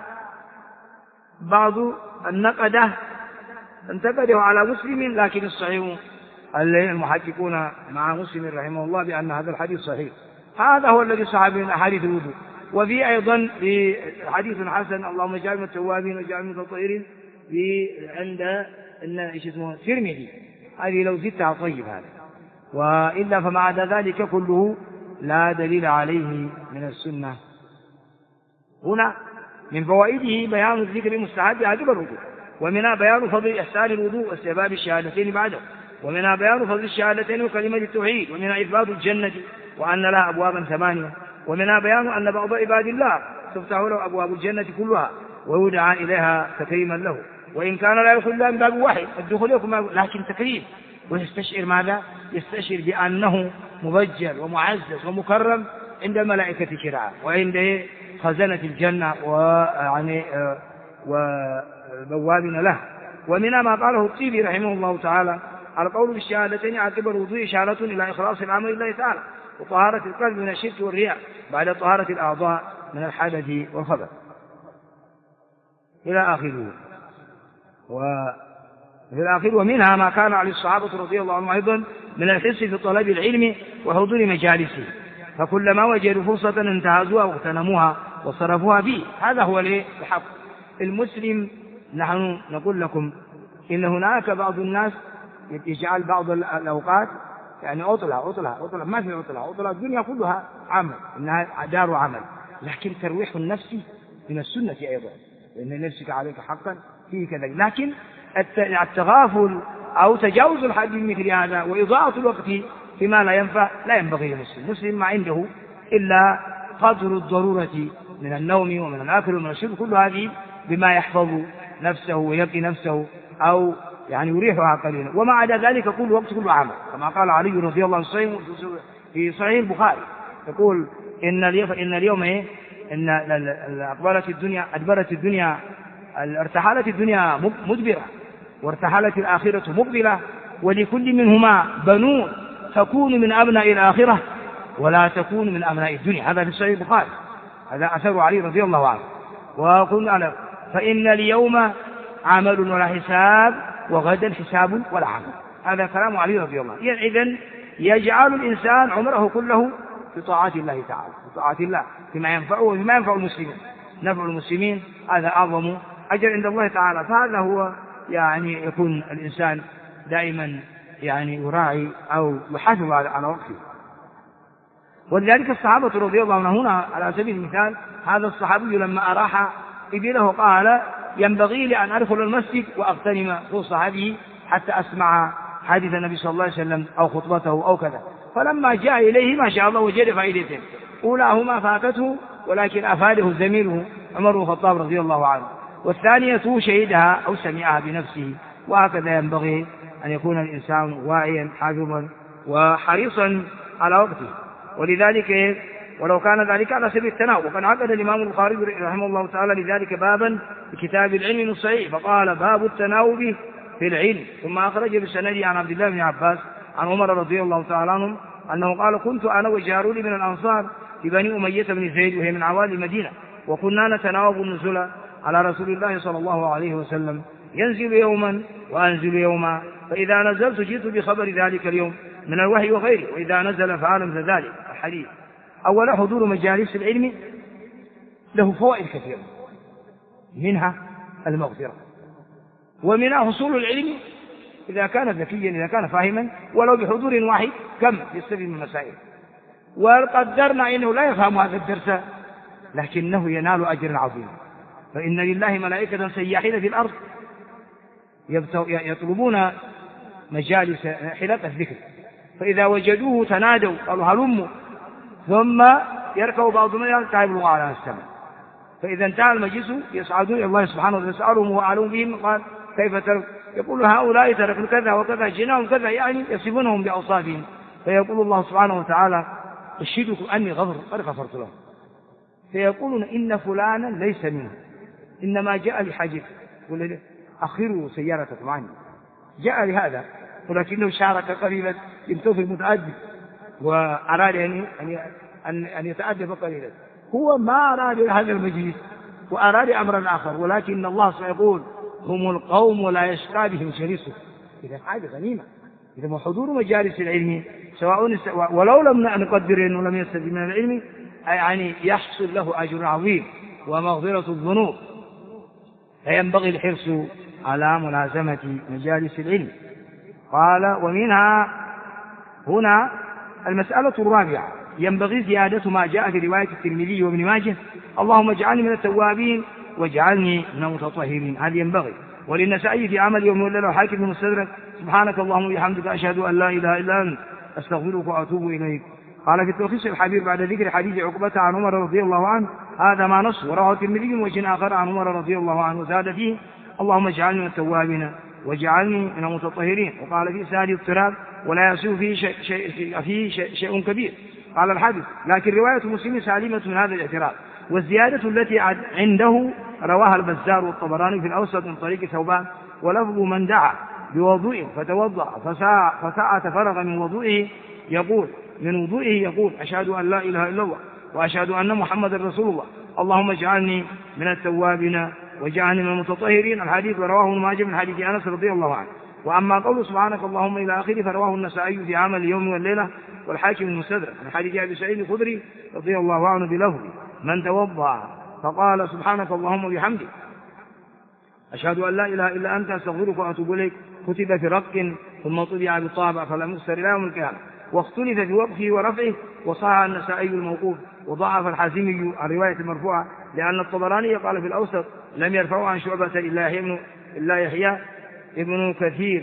بعض النقدة انتقده على مسلم، لكن الصحيح المحققون مع مسلم رحمه الله بأن هذا الحديث صحيح. هذا هو الذي صح من أحاديث الوضوء. وفي أيضا في حديث حسن اللهم اجعلنا التوابين واجعلنا المتطهرين عند الترمذي، هذه لو زدتها طيب هذا. وإلا فما عدا ذلك كله لا دليل عليه من السنة. هنا من فوائده بيان الذكر المستحب عقب الوضوء، ومنها بيان فضل إحسان الوضوء واستحباب الشهادتين بعده، ومنها بيان فضل الشهادتين وكلمة التوحيد، ومنها إثبات الجنة وأن لها أبوابا 8، ومنها بيان أن بعض عباد الله تفتح له أبواب الجنة كلها ويدعى إليها تكريما له، وإن كان لا يدخل إلا من باب واحد الدخول يكون لكن تكريم. ويستشعر ماذا؟ يستشعر بأنه مبجل ومعزز ومكرم عند الملائكة شرعا وعند خزنة الجنة وبوابنا له. ومنها ما قاله الطيبي رحمه الله تعالى القول بالشهادتين عقب الوضوء إشارة إلى إخلاص العمل لله تعالى وطهارة القلب من الشرك والرياء بعد طهارة الأعضاء من الحدث والخبث إلى آخره. وفي الآخر ومنها ما كان على الصحابة رضي الله عنهم أيضا من الحرص في طلب العلم وحضور مجالسه، فكلما وجدوا فرصة انتهزوها واغتنموها وصرفوها فيه. هذا هو الحق. المسلم نحن نقول لكم إن هناك بعض الناس يجعل بعض الأوقات يعني عطلة ما في عطلة الدنيا كلها عمل، إنها دار عمل، لكن ترويح النفس من السنة أيضا، لأن نفسك عليك حقا فيه كذا. لكن التغافل أو تجاوز الحد مثل هذا وإضاعة الوقت فيما لا ينفع لا ينبغي للمسلم. المسلم ما عنده إلا قدر الضرورة من النوم ومن الأكل ومن الشرب، كل هذه بما يحفظ نفسه ويبقي نفسه أو يعني يريحها قليلا، وما عدا ذلك كل وقت كل عمل، كما قال علي رضي الله عنه في صحيح البخاري يقول إن اليوم إن أدبرت الدنيا ارتحلت الدنيا مدبرة وارتحلت الآخرة مقبلة، ولكل منهما بنون تكون من أبناء الآخرة ولا تكون من أبناء الدنيا. هذا في صحيح البخاري، هذا أثر علي رضي الله عنه. وقل أنا فإن اليوم عمل ولا حساب وغدا حساب ولا عمل. هذا كلام علي رضي الله عنه. إذن يجعل الإنسان عمره كله في طاعات الله تعالى، في طاعات الله فيما ينفعه وفيما ينفع المسلمين. نفع المسلمين هذا أعظم أجر عند الله تعالى. فهذا هو يعني يكون الإنسان دائما يعني يراعي أو يحافظ على وقته. ولذلك الصحابة رضي الله عنهم هنا على سبيل المثال هذا الصحابي لما أراح إبله قال ينبغي لي أن أدخل المسجد وأغتنم فرصة هذه حتى أسمع حديث النبي صلى الله عليه وسلم أو خطبته أو كذا. فلما جاء إليه ما شاء الله وجد فائدتين، أولاهما فاتته ولكن أفاده زميله عمر بن الخطاب رضي الله عنه، والثانية شهدها أو سمعها بنفسه. وهكذا ينبغي أن يكون الإنسان واعيا حافظا وحريصا على وقته. ولذلك ولو كان ذلك على سبيل التناوب، وقد عقد الإمام البخاري رحمه الله تعالى لذلك بابا في كتاب العلم الصحيح فقال باب التناوب في العلم، ثم أخرج بسنده عن عبد الله بن عباس عن عمر رضي الله تعالى عنهم أنه قال كنت أنا وجارولي من الأنصار في بني أمية بن زيد وهي من عوالي المدينة، وكنا نتناوب النزول على رسول الله صلى الله عليه وسلم، ينزل يوما وأنزل يوما، فإذا نزلت جئت بخبر ذلك اليوم من الوحي وغيره، وإذا نزل فعل مثل ذلك. الحديث أولا حضور مجالس العلم له فوائد كثيرة، منها المغفرة، ومنها حصول العلم إذا كان ذكيا إذا كان فاهما ولو بحضور واحد كم يستفيد من المسائل. وقدرنا إنه لا يفهم هذا الدرس لكنه ينال أجرا عظيما. فإن لله ملائكة سياحين في الأرض يطلبون مجالس حلق الذكر، فإذا وجدوه تنادوا قالوا هلموا، ثم يركب بعضهم يبلغ على السماء، فإذا انتهى المجلس يصعدون إلى الله سبحانه وتعالى يسألهم وأعلم بهم قال كيف ترك؟ يقول هؤلاء تركوا كذا وكذا جناهم كذا، يعني يصفونهم بأوصافهم، فيقول الله سبحانه وتعالى أشهدكم أني قد غفرت لهم، فيقولون إن فلانا ليس منه إنما جاء لحاجته، يقول أخروا سيارتكم عني، جاء لهذا ولكنه شارك قليلا يمتوف المتأدب وأراد أن يتأدب قليلا، هو ما أراد هذا المجلس وأراد أمرا آخر، ولكن الله سيقول هم القوم ولا يشقى بهم جليسهم. إذا هذه غنيمة، إذا حضور مجالس العلم سواء ولو لم نقدر أنه لم يستفد من العلم يعني يحصل له أجر عظيم ومغفرة الذنوب، فينبغي الحرص على ملازمة مجالس العلم. قال ومنها هنا المسألة الرابعة ينبغي زيادة ما جاء في رواية الترمذي وابن ماجه اللهم اجعلني من التوابين واجعلني من المتطهرين، هذا ينبغي. وللنسائي في عمل يوم والليلة والحاكم في المستدرك سبحانك اللهم وبحمدك أشهد أن لا إله إلا أنت أستغفرك وأتوب إليك. قال في التلخيص الحبيب بعد ذكر حديث عقبة عن عمر رضي الله عنه هذا ما نص، ورواه الترمذي من وجه آخر عن عمر رضي الله عنه وزاد فيه اللهم اجعلني من التوابين واجعلني من المتطهرين. وقال في سهل اضطراب ولا يسوء فيه شيء كبير. قال الحديث لكن رواية مسلم سالمة من هذا الاعتراض، والزيادة التي عنده رواها البزار والطبراني في الأوسط من طريق ثوبان، ولفظ من دعا بوضوء فتوضأ فساعة فرغ من وضوئه يقول أشهد أن لا إله إلا الله وأشهد أن محمد رسول الله اللهم اجعلني من التوابين واجعلني من المتطهرين. الحديث رواه ابن ماجه من حديث أنس رضي الله عنه. وأما قول سبحانك اللهم إلى آخره فرواه النسائي في عمل اليوم والليلة والحاكم المستدرك من حديث أبي سعيد الخدري رضي الله عنه بلفظ من توضأ فقال سبحانك اللهم وبحمدك أشهد أن لا إله إلا أنت أستغفرك وأتوب إليك كتب في رق ثم طبع بالطابع فلم يكسر إلى يوم القيامة. واختلف في وقفه ورفعه، وصحح النسائي الموقوف وضعف الحازمي الرواية المرفوعة لأن الطبراني قال في الأوسط لم يرفعه عن شعبة إلا يحيى ابن كثير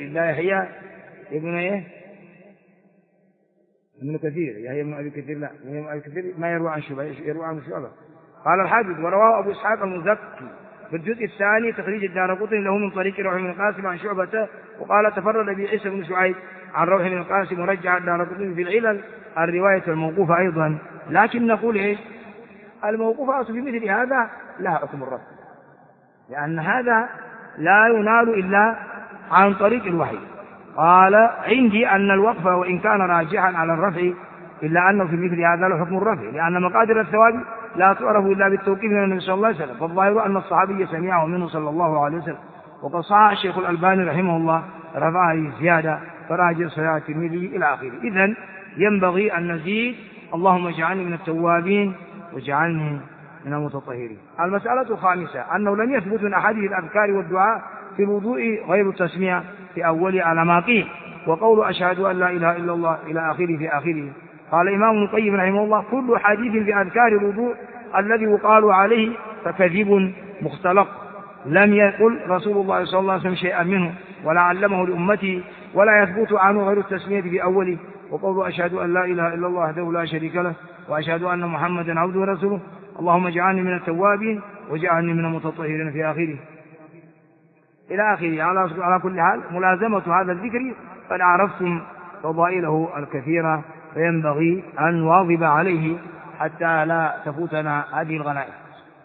يحيى ابن أبي كثير لا ابن أبي كثير ما يروى عن شعبة. قال الحافظ ورواه أبو إسحاق المزكي في الجزء الثاني تخريج الدارقطني له من طريق روح بن القاسم عن شعبة، وقال تفرد به عيسى بن شعيب عن روح بن القاسم ورجع الدارقطني في العلل الرواية الموقوفة أيضا. لكن نقول الموقوفات في مثل هذا لها حكم الرفع، لأن هذا لا ينال إلا عن طريق الوحي. قال عندي أن الوقف وإن كان راجحا على الرفع إلا أنه في مثل هذا له حكم الرفع، لأن مقادر الثواب لا تعرف إلا بالتوقيف من النبي صلى الله عليه وسلم، فالظاهر أن الصحابي سمعه منه صلى الله عليه وسلم. وقد صحح الشيخ الألباني رحمه الله رفعه زيادة فراجع صحيح الترمذي إلى آخره. إذن ينبغي أن نزيد اللهم اجعلني من التوابين واجعلني من المتطهرين. المسألة الخامسة أنه لم يثبت من أحاديث الأذكار والدعاء في الوضوء غير التسمية في أول على ما قيل، وقول أشهد أن لا إله إلا الله إلى آخره في آخره. قال الإمام ابن القيم رحمه الله كل حديث في أذكار الوضوء الذي يقال عليه فكذب مختلق، لم يقل رسول الله صلى الله عليه وسلم شيئا منه ولا علمه لأمته، ولا يثبت عنه غير التسمية في أوله، وقول أشهد أن لا إله إلا الله وحده لا شريك له وأشهد أن محمدا عبده ورسوله اللهم اجعلني من التوابين واجعلني من المتطهرين في آخره إلى آخره. على كل حال ملازمة هذا الذكر قد عرفتم فضائله الكثيرة، فينبغي أن نواظب عليه حتى لا تفوتنا هذه الغنائم.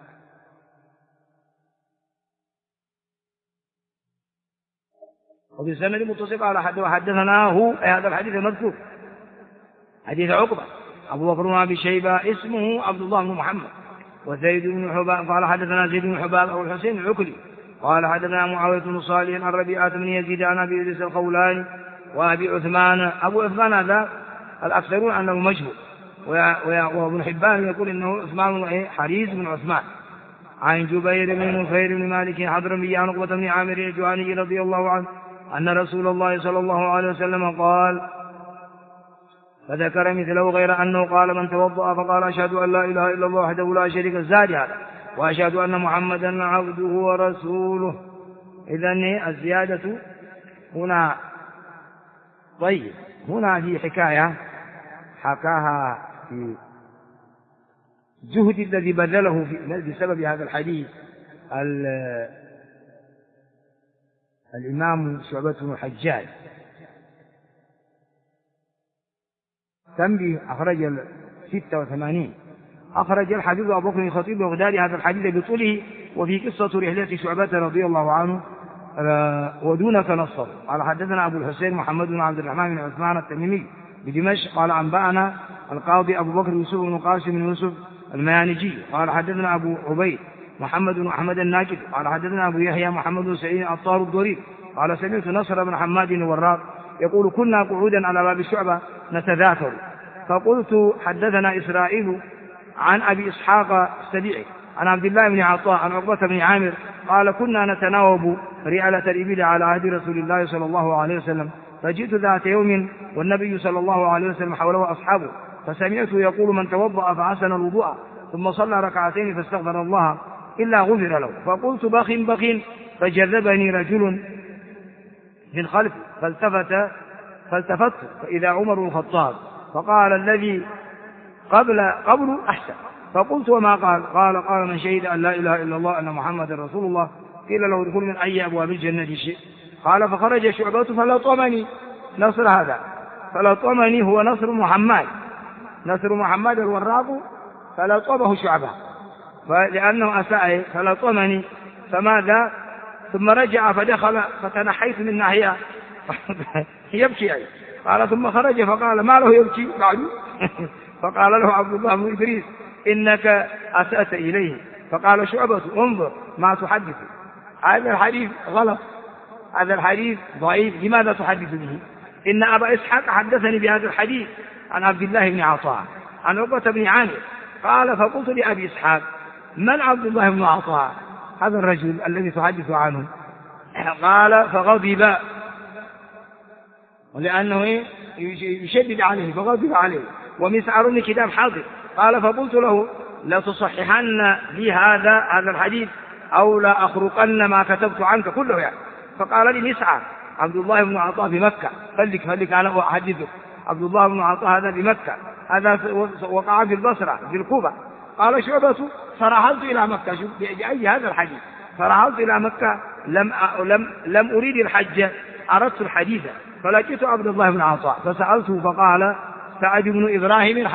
وفي السند متصل على حد وحدثناه هذا الحديث المذكور حديث عقبة أبو بكر بن أبي شيبة اسمه عبد الله بن محمد وزيد بن حباب قال حدثنا زيد بن حباب أو الحسين العكلي قال حدثنا معاوية بن صالح عن ربيعة بن يزيد عن أبي إدريس الخولاني وأبي عثمان. أبو عثمان هذا الأكثرون أنه مجهول، وابن حبان يقول إنه عثمان حريز بن عثمان عن جبير بن نفير بن مالك حضرمي عن عقبة بن عامر الجهني رضي الله عنه أن رسول الله صلى الله عليه وسلم قال فذكر مثله غير أنه قال من توضأ فقال أشهد أن لا إله إلا الله وحده لا شريك له زاد هذا وأشهد أن محمدا عبده ورسوله. إذن الزيادة هنا طيب. هنا في حكاية حكاها في جهد الذي بذله بسبب هذا الحديث الإمام شعبة بن الحجاج. تنبيه أخرج 86. أخرج الحافظ أبو بكر الخطيب البغدادي هذا الحديث بطوله وفي قصة رحلة شعبة رضي الله عنه ودونك نصر. قال حدثنا أبو الحسين محمد بن عبد الرحمن بن عثمان التميمي بدمشق قال أنبأنا القاضي أبو بكر يوسف بن قاسم بن يوسف الميانجي قال حدثنا أبو عبيد محمد بن أحمد الناجد قال حدثنا أبو يحيى محمد بن سعيد الطار الضرير قال سمعت نصر بن حماد الوراق يقول كنا قعودا على باب الشعبة نتذاكر فقلت حدثنا إسرائيل عن أبي إسحاق السبيعي عن عبد الله بن عطاء عن عقبة بن عامر قال كنا نتناوب رعلة الإبل على عهد رسول الله صلى الله عليه وسلم فجئت ذات يوم والنبي صلى الله عليه وسلم حوله أصحابه فسمعته يقول من توضأ فحسن الوضوء ثم صلى ركعتين فاستغفر الله إلا غفر له. فقلت بخ بخ فجذبني رجل من خلفي فالتفت فإذا عمر الخطاب فقال الذي قبل أحسن. فقلت وما قال من شهد أن لا إله إلا الله أن محمد رسول الله قيل له ادخل من أي أبواب الجنة شئت. قال فخرج شعبة فلطمني نصر هذا فلطمني هو نصر محمد الوراق فلطمه شعبة لأنه أساء فلطمني فماذا ثم رجع فدخل فتنحيت من ناحية يبكي أي. قال ثم خرج فقال ما له يبكي بعد فقال له عبد الله بن إدريس إنك أسأت إليه. فقال شعبة انظر ما تحدث هذا الحديث غلط هذا الحديث ضعيف لماذا تحدث به؟ إن أبا إسحاق حدثني بهذا الحديث عن عبد الله بن عطاء عن عقبة بن عامر قال فقلت لأبي إسحاق من عبد الله بن عطاء هذا الرجل الذي تحدث عنه؟ قال فغضب ولأنه يشدد عليه فغضب عليه ومسعر بن كتاب حاضر. قال فقلت له لا تصححن لي هذا الحديث أو لا أخرقن ما كتبت عنك كله يعني. فقال لي مسعر عبد الله بن عطاء بمكة خليك أنا أحدثك عبد الله بن عطاء هذا بمكة هذا وقع في البصرة في الكوفة. قال شعبة فرحلت إلى مكة بأي هذا الحديث فرحلت إلى مكة لم أريد الحج أردت الحديث فلقيت عبد الله بن عطاء فسألته فقال سعد بن إبراهيم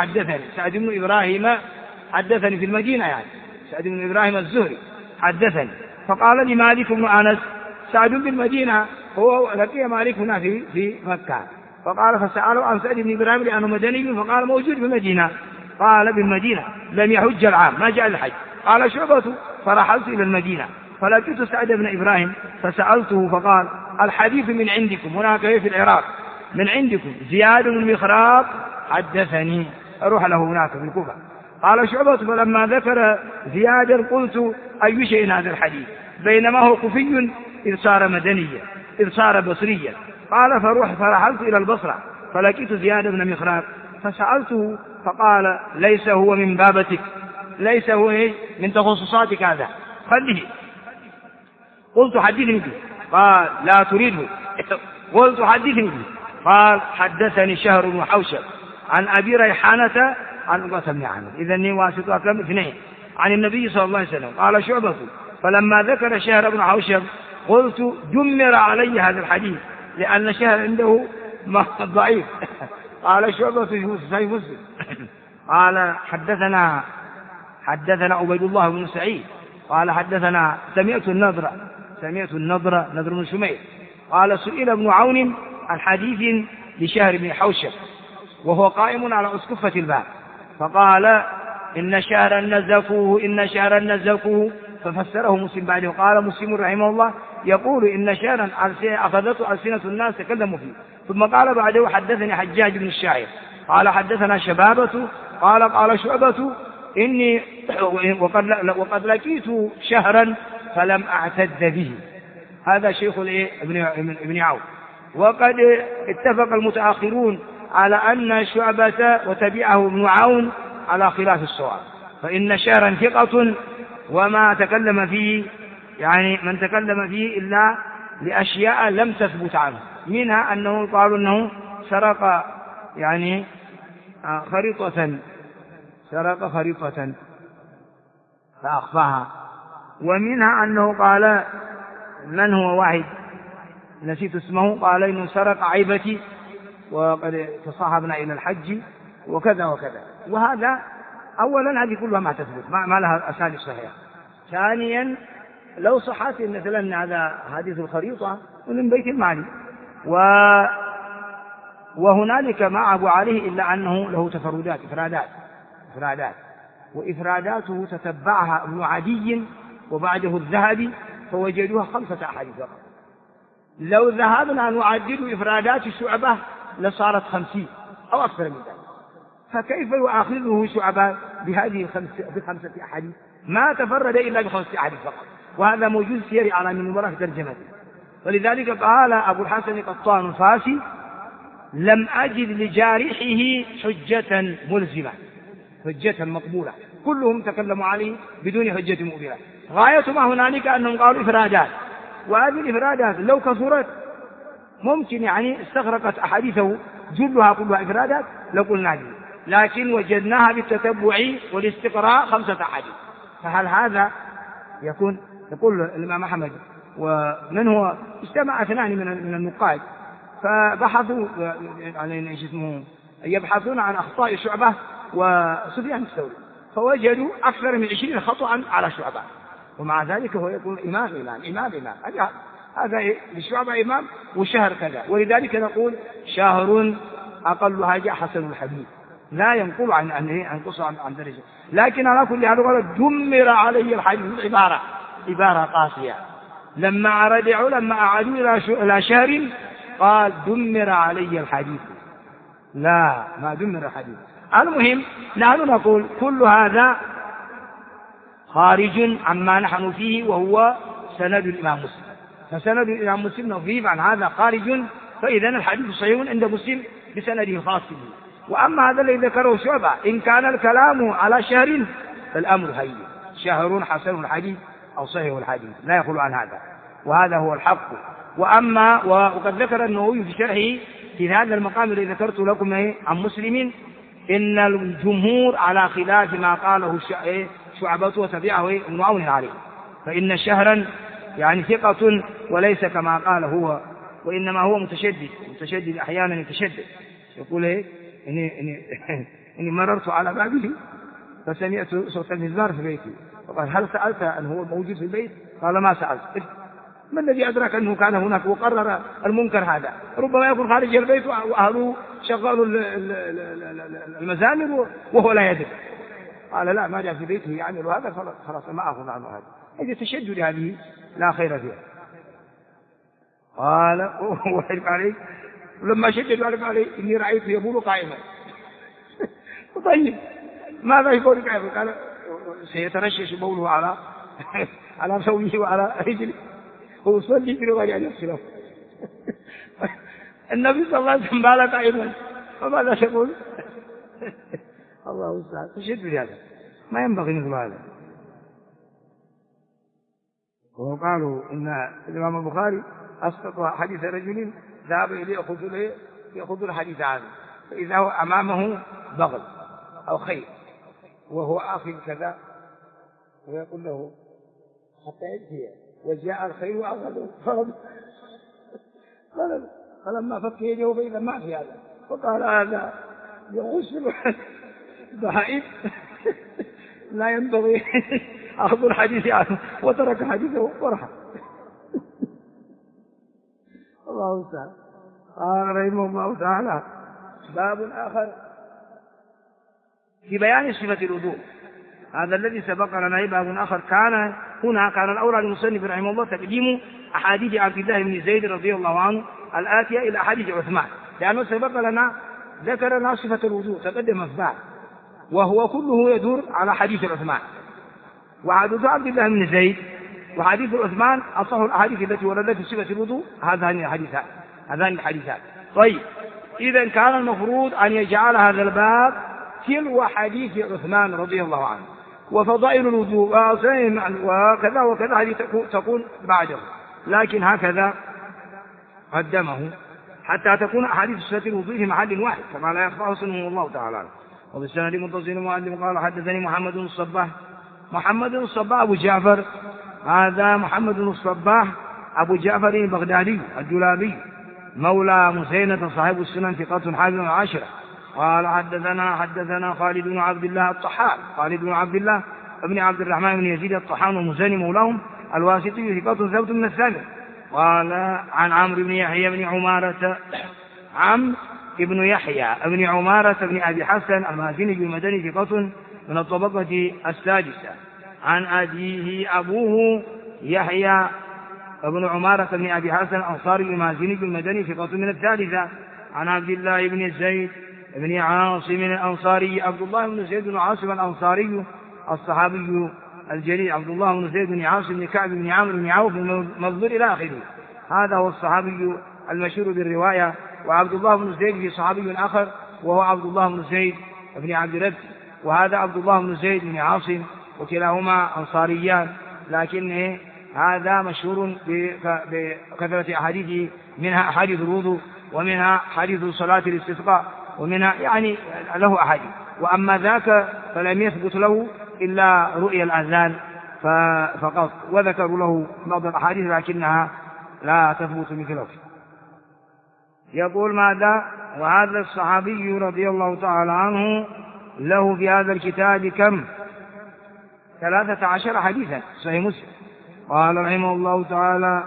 حدثني في المدينة يعني سعد بن إبراهيم الزهري حدثني. فقال لي مالك بن أنس سعد بالمدينة هو لقي مالك هنا في مكة. فقال فسأله عن سعد بن إبراهيم لأنه مدني فقال موجود في المدينة. قال بالمدينة لم يحج العام ما جاء الحج. قال شعبة فرحلت إلى المدينة فلقيت سعد بن إبراهيم فسألته فقال الحديث من عندكم هناك في العراق من عندكم زياد بن مخراق حدثني أروح له هناك في الكوفة. قال شعبة فلما ذكر زيادا قلت أي شيء هذا الحديث بينما هو كوفي إذ صار مدنيا إذ صار بصريا. قال فرحلت إلى البصرة فلقيت زياد بن مخراق فسألته فقال ليس هو من بابتك ليس هو من تخصصاتك هذا خليه. قلت حدثني به قال لا تريده. قلت حدثني به قال حدثني شهر بن حوشب عن أبي ريحانة عن عقبة بن عامر إذن واسطة كم اثنين عن النبي صلى الله عليه وسلم. قال شعبة فلما ذكر شهر بن حوشب قلت دمر علي هذا الحديث لأن شهر عنده ضعيف. قال شعبة في صحيح مسلم قال حدثنا عبيد الله بن سعيد قال حدثنا سمعت النضر نضر بن شميل قال سئل ابن عون عن حديث لشهر بن حوشب وهو قائم على أسقفة الباب فقال إن شهرا نزفوه ففسره مسلم بعده. قال مسلم رحمه الله يقول إن شهرا أخذته ألسنة الناس تكلموا فيه. ثم قال بعده حدثني حجاج بن الشاعر قال حدثنا شبابة قال شعبة إني وقد لقيت شهرا فلم أعتد به. هذا شيخ ابن عون. وقد اتفق المتأخرون على أن شعبة وتبعه ابن عون على خلاف الصواب، فإن شهرا ثقة وما تكلم فيه يعني من تكلم فيه إلا لأشياء لم تثبت عنه، منها أنه قالوا أنه سرق يعني خريطة فأخفاها، ومنها أنه قال من هو واحد نسيت اسمه قال إنه سرق عيبتي وقد تصاحبنا إلى الحج وكذا وكذا. وهذا أولا هذه كلها ما تثبت، ما لها أساليب صحيحة. ثانيا لو صحت مثلا هذا حديث الخريطة من بيت المال وهنالك ما عبوا عليه إلا أنه له تفردات إفرادات وإفراداته تتبعها ابن عدي وبعده الذهبي فوجدوها 5 أحاديث فقط. لو ذهبنا نعدد إفرادات شعبة لصارت 50 أو أكثر من ذلك، فكيف يؤاخذه شعبة بهذه 5 أحاديث؟ ما تفرد إلا ب5 أحاديث فقط، وهذا موجود سير على من وراء ترجمته. ولذلك قال أبو الحسن قطان الفاسي لم أجد لجارحه حجة ملزمة، حجة مقبولة، كلهم تكلموا عليه بدون حجة مقبولة. غاية ما هنالك أنهم قالوا إفرادات، وهذه الإفرادات لو كثرت ممكن يعني استغرقت أحاديثه جلها كلها إفرادات لقلنا به، لكن وجدناها بالتتبع والاستقراء 5 أحاديث. فهل هذا يكون؟ يقول الإمام أحمد ومن هو اجتمع 2 من النقاد فبحثوا يعني يبحثون عن أخطاء شعبة وسفيان الثوري، فوجدوا أكثر من 20 خطأ على شعبة، ومع ذلك هو يقول إمام. هذا لشعبة إمام وشهر كذا. ولذلك نقول شهر أقلها جاء حسن الحديث، لا ينقل عن قصة عن درجة. لكن على كل حال قال دمر علي الحديث، عبارة قاسية. لما أعادوا إلى شهر قال دمر علي الحديث، لا ما دمر الحديث. المهم نحن نقول كل هذا خارج عما نحن فيه وهو سند الإمام مسلم، فسند الإمام مسلم نضيف عن هذا خارج، فإذا الحديث صحيح عند مسلم بسنده الخاص به. وأما هذا الذي ذكره شعبة إن كان الكلام على شهر فالأمر هين، شهر حسن الحديث أو صحيح الحديث لا يخلو عن هذا، وهذا هو الحق. وأما وقد ذكر النووي في شرحه في هذا المقام الذي ذكرت لكم عن مسلم إن الجمهور على خلاف ما قاله شعبة وتبعه ابن عون عليه، فإن شهرا يعني ثقة وليس كما قال هو، وإنما هو متشدد أحيانا يتشدد. يقول إني مررت على بابه فسمعت صوت المزمار في بيتي فقال هل سألت أن هو موجود في البيت؟ قال ما سألت. ما الذي أدرك أنه كان هناك وقرر المنكر هذا؟ ربما يكون خارج البيت وأهله شغلوا المزامر وهو لا يدري. قال لا ما جاء في بيته يعمل هذا خلاص ما أخذ عنه هذا. هذه تشدد هذه لا خير فيها. قال وحلف عليه ولما شدد علف عليه إني رأيته يبول قائما. طيب ماذا يقول قائما؟ قال سيترشش بوله على ثوبه وعلى رجله ويصلي في غير أن يغسله. النبي صلى الله عليه وسلم بال قائما فماذا تقول؟ الله المستعان. تشد بهذا ما ينبغي مثل هذا. وقالوا إن الإمام البخاري أسقط حديث رجل ذهب إليه يأخذ الحديث عنه فإذا هو أمامه بغل أو خيل وهو آخذ كذا ويقول له حتى يجزي وجاء الخيل وأخذه فلما فك يده فإذا ما في هذا فقال هذا يغسل البهائم لا ينبغي أخذ الحديث عنه وترك حديثه ورحمه. الله تعالى. قال رحمه الله تعالى باب آخر في بيان صفة الوضوء. هذا الذي سبق لنا باب آخر كان الأولى للمصنف رحمه الله تقديم أحاديث عبد الله بن زيد رضي الله عنه الآتية إلى أحاديث عثمان، لأنه سبق لنا ذكر لنا صفة الوضوء تقدم في باب وهو كله يدور على حديث عثمان. وحديث عبد الله بن زيد وحديث عثمان أصح الأحاديث التي وردت في صفة الوضوء هذان الحديثان. طيب إذا كان المفروض أن يجعل هذا الباب تلو حديث عثمان رضي الله عنه، وفضائل الوضوء وكذا وكذا هذه تكون بعده، لكن هكذا قدمه حتى تكون أحاديث صفة الوضوء في محل واحد كما لا يخفى سنه الله تعالى. وبالسند متصل المؤلف قال حدثني محمد بن الصباح. محمد بن الصباح أبو جعفر، هذا محمد بن الصباح أبو جعفر البغدادي الجلابي مولى مسينة صاحب السنن ثقة حافظ العاشرة. قال حدثنا خالد بن عبد الله الطحان، خالد بن عبد الله ابن عبد الرحمن بن يزيد الطحان ومزني مولاهم الواسطي ثقة ثبت من الثامن. قال عن عمرو بن يحيى بن عمارة، عمرو بن يحيى بن عمارة بن أبي حسن المازني المدني ثقة من الطبقة السادسة، عن أبيه أبوه يحيى بن عمارة بن أبي حسن الأنصاري المازني المدني ثقة من الثالثة، عن عبد الله بن زيد بن عاصم الأنصاري، عبد الله بن زيد بن عاصم الأنصاري الصحابي الجليل، عبد الله بن زيد بن عاصم بن كعب بن عامر بن عوف بن مضر إلى آخره، هذا هو الصحابي المشهور بالرواية. وعبد الله بن زيد في صحابي آخر وهو عبد الله بن زيد بن عبد رب، وهذا عبد الله بن زيد بن عاصم، وكلاهما أنصاريان، لكن هذا مشهور بكثرة أحاديثه، منها أحاديث الوضوء ومنها حديث صلاة الاستسقاء ومنها يعني له أحاديث، وأما ذاك فلم يثبت له إلا رؤيا الأذان فقط، وذكروا له بعض الأحاديث لكنها لا تثبت مثله. يقول ماذا؟ وهذا الصحابي رضي الله تعالى عنه له في هذا الكتاب كم؟ 13 حديثا صحيح مسلم. قال رحمه الله تعالى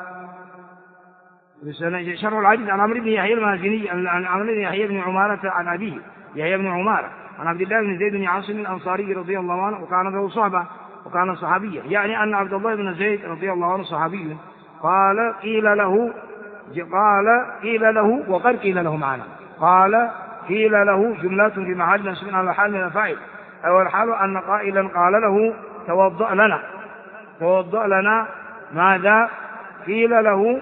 شرح الحديث عن عمرو بن يحيى المازني، عن عمرو بن يحيى بن عمارة عن أبيه يحيى بن عمارة عن عبد الله بن زيد بن عاصم الأنصاري رضي الله عنه، وكان له صحبة وكان صحابيا، يعني أن عبد الله بن زيد رضي الله عنه صحابي. قال قيل له وقد قيل له معنا، قال قيل له جملة في محل نصب على حال من الفاعل، أو الحال أن قائلا قال له توضأ لنا ماذا؟ قيل له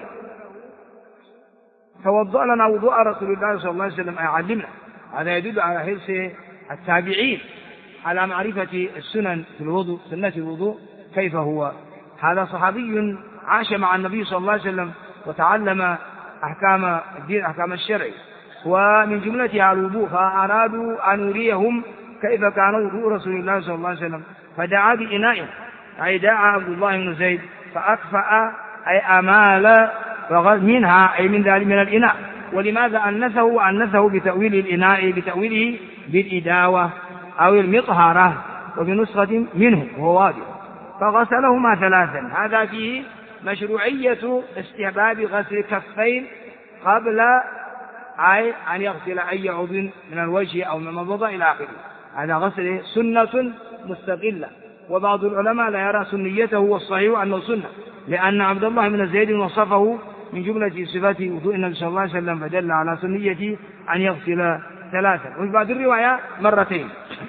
توضأ لنا وضوء رسول الله صلى الله عليه وسلم، علمنا. هذا يدل على حرص التابعين على معرفة السنن في الوضوء، سنة الوضوء كيف هو. هذا صحابي عاش مع النبي صلى الله عليه وسلم وتعلم أحكام الدين، أحكام الشرع، ومن جملتها الوضوء، فأرادوا أن يريهم كيف كان وضوء رسول الله صلى الله عليه وسلم، فدعا بإناء، أي دعا عبد الله بن زيد فأكفأ أي أمال منها، أي من ذلك من الإناء. ولماذا أنثه بتأويل الإناء، بتأويله بالإداوة أو المطهرة، وبنسخة منه وهو واضح. فغسلهما 3، هذا فيه مشروعية استحباب غسل الكفين قبل أن يغسل أي عضو من الوجه أو من المضمضة إلى آخره. هذا غسل سنة مستقلة، وبعض العلماء لا يرى سنيته، والصحيح أنه سنة، لأن عبد الله بن زيد وصفه من جملة صفات وضوء النبي صلى الله عليه وسلم، فدل على سنية أن يغسل 3، وفي بعض الرواية 2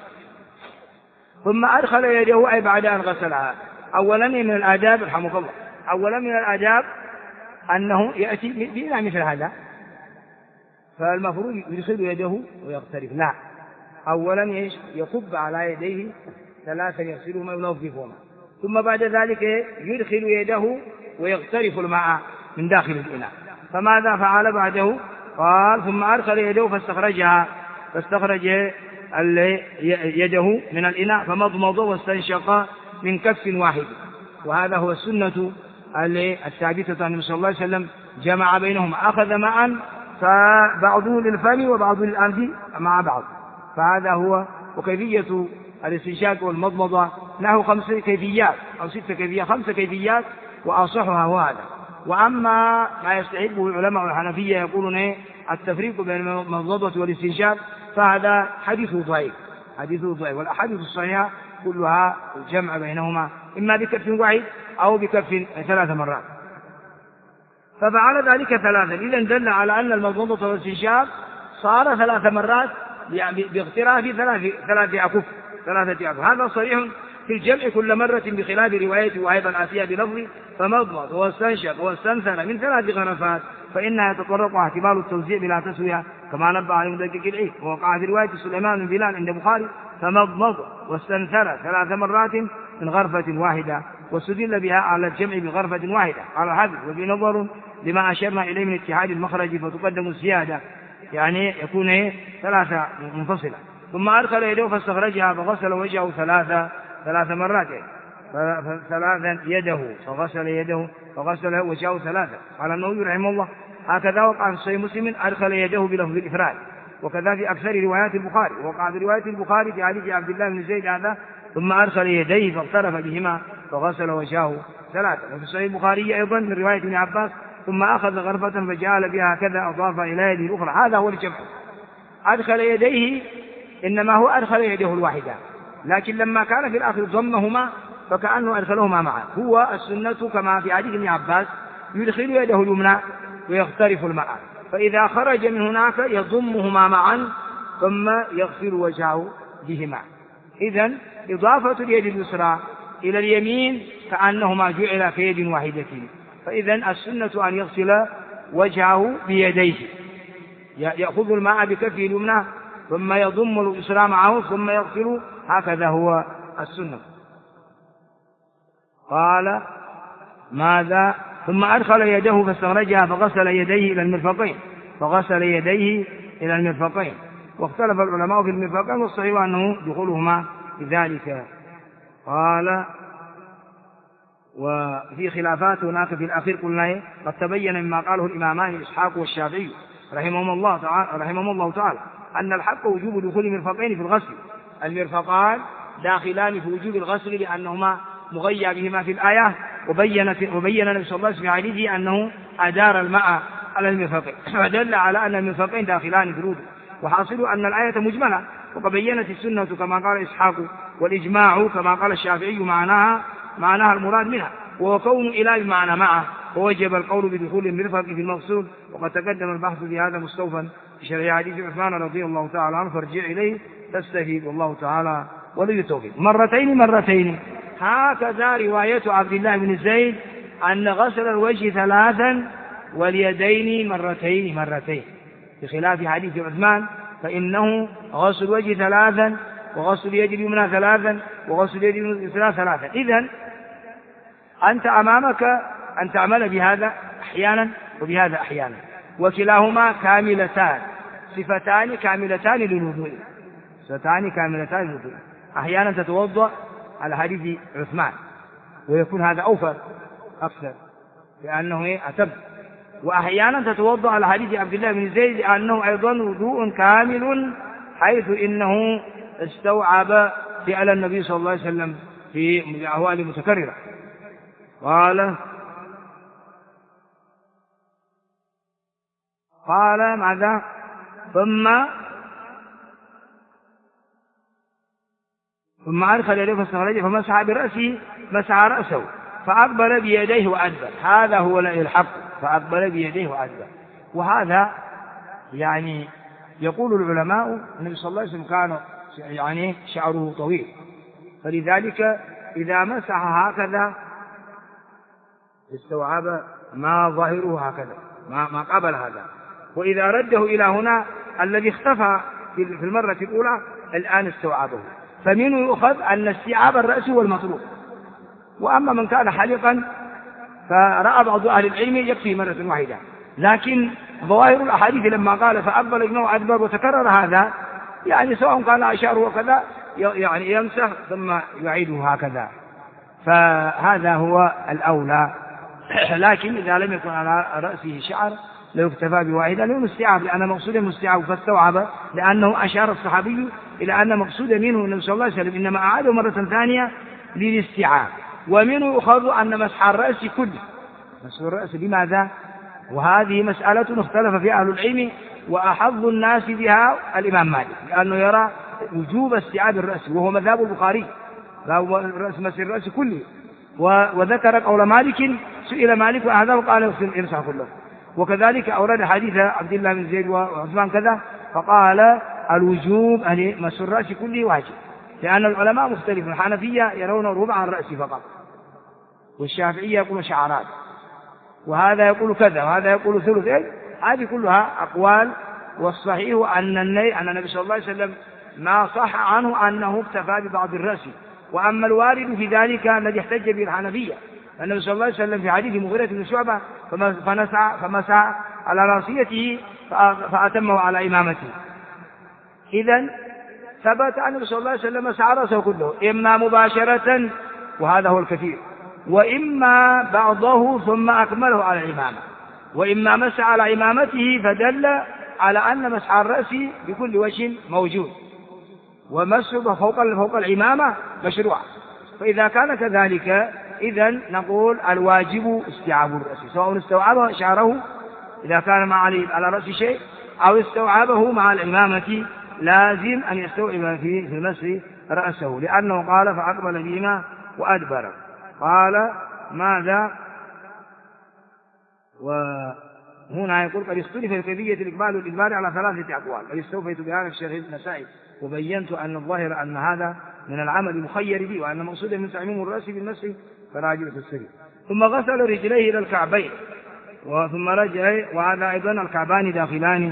ثم أدخل يده، أي بعد أن غسلها. أولا من الآداب رحمك الله، أولا من الآداب أنه يأتي بإناء مثل هذا، فالمفروض يدخل يده ويغترف، لا، أولا يكب على يديه 3 يغسلهما وينظفهما، ثم بعد ذلك يدخل يده ويغترف الماء من داخل الإناء. فماذا فعل بعده؟ قال ثم أدخل يده فاستخرج يده من الإناء فمضمض واستنشق من كف واحد. وهذا هو السنة الثابتة عن النبي صلى الله عليه وسلم، جمع بينهما، أخذ معا فبعضه للفم وبعضه للأنف مع بعض. فهذا هو. وكيفية الاستنشاق والمضمضة له 5 كيفيات أو 6 كيفيات، 5 كيفيات وأصحها هو هذا. وأما ما يستحبه العلماء الحنفية يقولون التفريق بين المضمضة والاستنشاق، فهذا حديث ضعيف، والأحاديث الصحيحة كلها الجمع بينهما إما بكف واحد أو بكف 3 مرات. ففعل ذلك 3، إذن دل على أن المضمضة والاستنشاق صار 3 مرات باغتراف 3 أكف. هذا صريح في الجمع كل مرة، بخلاف روايته وأيضا آتيها بلفظ فمضمض واستنشق واستنثر من 3 غرفات، فإنها يتطرق احتمال التوزيع بلا تسوية كما نبه على مدقق العيد. ووقع في رواية سليمان بن بلال عند البخاري فمضمض واستنثر 3 مرات من غرفة واحدة، واستدل بها على الجمع بغرفة واحدة على الحذف، وفي نظر لما أشرنا إليه من اتحاد المخرج فتقدم الزيادة، يعني يكون 3 منفصلة. ثم أدخل يده فاستخرجها فغسل وجهه 3 مرات، ثلاثا يده فغسل يده فغسل وجهه 3. قال النووي رحمه الله هكذا وقع في صحيح مسلم أدخل يده بلفظ الإفراد، وكذا في أكثر روايات البخاري. وقع في رواية البخاري في حديث عبد الله بن زيد هذا ثم أدخل يديه فاغترف بهما فغسل وجهه 3. وفي صحيح البخاري أيضا من رواية ابن عباس ثم أخذ غرفة فجعل بها كذا أضاف إلى يده الأخرى. هذا هو الجمع. أدخل يديه إنما هو أدخل يده الواحدة، لكن لما كان في الآخر ضمهما فكأنه أدخلهما معا. هو السنة كما في حديث ابن عباس يدخل يده اليمنى ويغترف الماء، فإذا خرج من هناك يضمهما معا ثم يغسل وجهه بهما. إذن إضافة اليد اليسرى إلى اليمين كأنهما جعل في يد واحدة. فإذن السنة أن يغسل وجهه بيديه، يأخذ الماء بكفه اليمنى ثم يضم اليسرى معه ثم يغسل، هكذا هو السنة. قال ماذا؟ ثم أدخل يده فاستخرجها فغسل يديه إلى المرفقين. واختلف العلماء في المرفقين، والصحيح أنه دخولهما بذلك. قال وفي خلافات هناك في الأخير قلنا قد تبين مما قاله الإمامان إسحاق والشافعي رحمهم الله تعالى أن الحق وجوب دخول المرفقين في الغسل. المرفقان داخلان في وجوب الغسل لأنهما مغيى بهما في الآية، وبين النبي صلى الله عليه وسلم في حديثه أنه أدار الماء على المرفقين، فدل على أن المرفقين داخلان في الوضوء. وحاصل أن الآية مجملة، وقد بينت السنة كما قال إسحاق والإجماع كما قال الشافعي معناها المراد منها، وكون إله بمعنى معه، ووجب القول بدخول المرفق في المغسول. وقد تقدم البحث في هذا مستوفا في شرح حديث عثمان رضي الله تعالى عنه، فارجع إليه تستفيد، والله تعالى ولي التوفيق. مرتين هكذا رواية عبد الله بن زيد أن غسل الوجه 3 واليدين مرتين، بخلاف حديث عثمان فإنه غسل الوجه 3 وغسل اليد اليمنى 3 وغسل اليد اليسرى 3. إذن أنت أمامك أن تعمل بهذا أحيانا وبهذا أحيانا، وكلاهما كاملتان، صفتان كاملتان للوضوء. أحيانا تتوضأ على حديث عثمان ويكون هذا أوفر أكثر لأنه أتم، وأحيانا تتوضأ على حديث عبد الله بن زيد لأنه أيضا وضوء كامل، حيث إنه استوعب فعل النبي صلى الله عليه وسلم في أهوال متكررة. قال ماذا؟ ثم أدخل يده فاستخرجه فمسح برأسه، مسح رأسه فأقبل بيديه وأدبر. هذا هو الحق، فأقبل بيديه وأدبر. وهذا يعني يقول العلماء النبي صلى الله عليه وسلم كان يعني شعره طويل، فلذلك إذا مسح هكذا استوعب ما ظاهره هكذا ما قبل هذا، وإذا رده إلى هنا الذي اختفى في المرة الأولى الآن استوعبه. فمنه يؤخذ أن استيعاب الرأس هو المطلوب. وأما من كان حلقا فرأى بعض أهل العلم يكفي مرة واحدة، لكن ظواهر الأحاديث لما قال فأقبل ابنه أدبر وتكرر هذا، يعني سواء كان أشعر وكذا يعني يمسح ثم يعيده هكذا، فهذا هو الأولى. لكن إذا لم يكن على رأسه شعر لو اكتفى بواحدة لأنه استيعاب، لأن مقصود المستيعاب فاستوعب، لأنه أشار الصحابي إلى أن مقصود منه النبي صلى الله عليه وسلم إنما أعاده مرة ثانية للاستيعاب. ومنه يؤخذ أن مسح الرأس كله، مسح الرأس لماذا؟ وهذه مسألة اختلف فيها أهل العلم، وأحظ الناس بها الإمام مالك، لأنه يرى وجوب استيعاب الرأس، وهو مذهب البخاري، مسح الرأس كله. وذكر قول مالك، سئل مالك هذا وقال يمسح كله. وكذلك أورد حديث عبد الله بن زيد وعثمان كذا، فقال الوجوب أن مسح الرأس كله واجب، لأن العلماء مختلفون. الحنفية يرون ربع الرأس فقط، والشافعية يقولون شعرات، وهذا يقول كذا وهذا يقول ثلث، هذه كلها أقوال. والصحيح أن النبي صلى الله عليه وسلم ما صح عنه أنه اكتفى ببعض الرأس. وأما الوارد في ذلك الذي احتج به الحنفية، النبي صلى الله عليه وسلم في حديث مغيرة بن شعبة فمسح على راسيته فأتمه على إمامته. إذن ثبت أن النبي صلى الله عليه وسلم مسح رأسه كله، إما مباشرة وهذا هو الكثير، وإما بعضه ثم أكمله على الإمامة، وإما مسح على إمامته فدل على أن مسح الرأس بكل وجه موجود، ومسح فوق العمامة مشروع. فإذا كان كذلك إذن نقول الواجب استيعاب الرأس، سواء استوعب شعره إذا كان على رأس شيء أو استوعبه مع العمامة، لازم أن يستوعب في المسح رأسه، لأنه قال فأقبل بهما وأدبر. قال ماذا؟ وهنا يقول قد اختلف في كيفية الإقبال والإدبار على 3 أقوال، قد استوفيت بهذا الشيخ النسائي وبينت أن الظاهر أن هذا من العمل المخير به، وأن المقصود من تعميم الرأس بالمسح فراجع في السرير. ثم غسل رجليه إلى الكعبين ثم رجع، وهذا أيضا الكعبان داخلان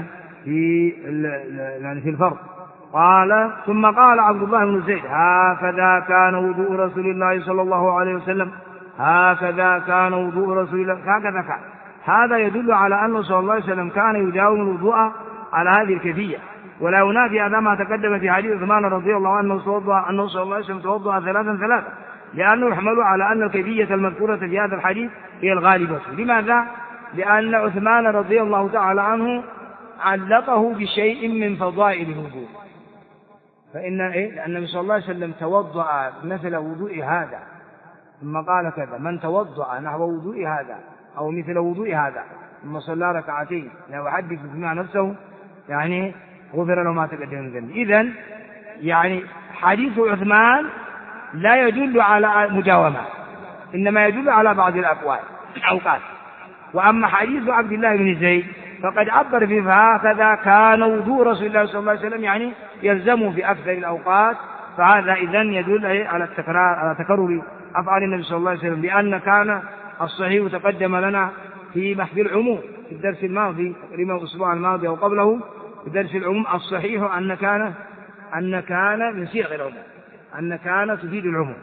في الفرض. قال ثم قال عبد الله بن زيد هكذا كان وضوء رسول الله صلى الله عليه وسلم، هكذا كان وضوء رسول الله، هكذا كان. هذا يدل على أنه صلى الله عليه وسلم كان يداوم الوضوء على هذه الكيفية، ولا ينافي هذا ما تقدم في حديث عثمان رضي الله عنه أنه صلى الله عليه وسلم توضأ 3 لأنه يحمل على أن الكيفية المذكورة في هذا الحديث هي الغالبة. لماذا؟ لأن عثمان رضي الله تعالى عنه علقه بشيء من فضائل الوضوء، لأن النبي صلى الله عليه وسلم توضأ مثل وضوء هذا، ثم قال كذا من توضأ نحو وضوء هذا أو مثل وضوء هذا ثم صلى ركعتين لو حدث مع نفسه غفر له ما تقدم من ذنبه. إذن حديث عثمان لا يدل على مداومة، إنما يدل على بعض الأوقات. وأما حديث عبد الله بن زيد فقد عبر فيه هكذا كان وضوء رسول الله صلى الله عليه وسلم، يلزم في أكثر الأوقات. فهذا إذن يدل على تكرر أفعال النبي صلى الله عليه وسلم، لأن كان الصحيح تقدم لنا في محفل العموم في الدرس الماضي تقريبا الأسبوع الماضي أو قبله في درس العموم، الصحيح أن كان من صيغ العموم، أن كان تفيد العموم.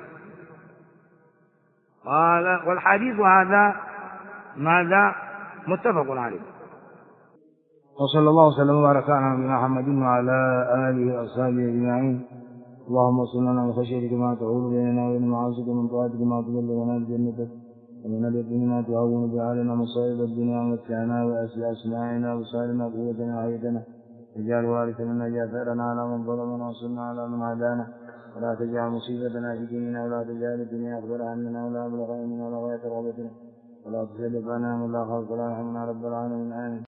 قال والحديث هذا ماذا متفق عليه. وصلى الله وسلم وبارك على نبينا محمد وعلى آله وأصحابه أجمعين. اللهم صل لنا من خشيتك ما تحول بيننا وبين معاصيك، ومن طاعتك ما تبلغنا بجنتك، ومن اليقين ما تهون به علينا مصائب الدنيا، ومتعنا وأسماعنا وبصارنا قوتنا وحياتنا، اجعل وارث منا اجعل ثأرنا على من ظلمنا وانصرنا على من عادانا، ولا تجعل مصيبتنا في ديننا، ولا تجعل الدنيا أكبر همنا ولا مبلغ علمنا ولا غاية رغبتنا، ولا تسلط علينا من لا خلق ولا يرحمنا رب العالمين. آمين.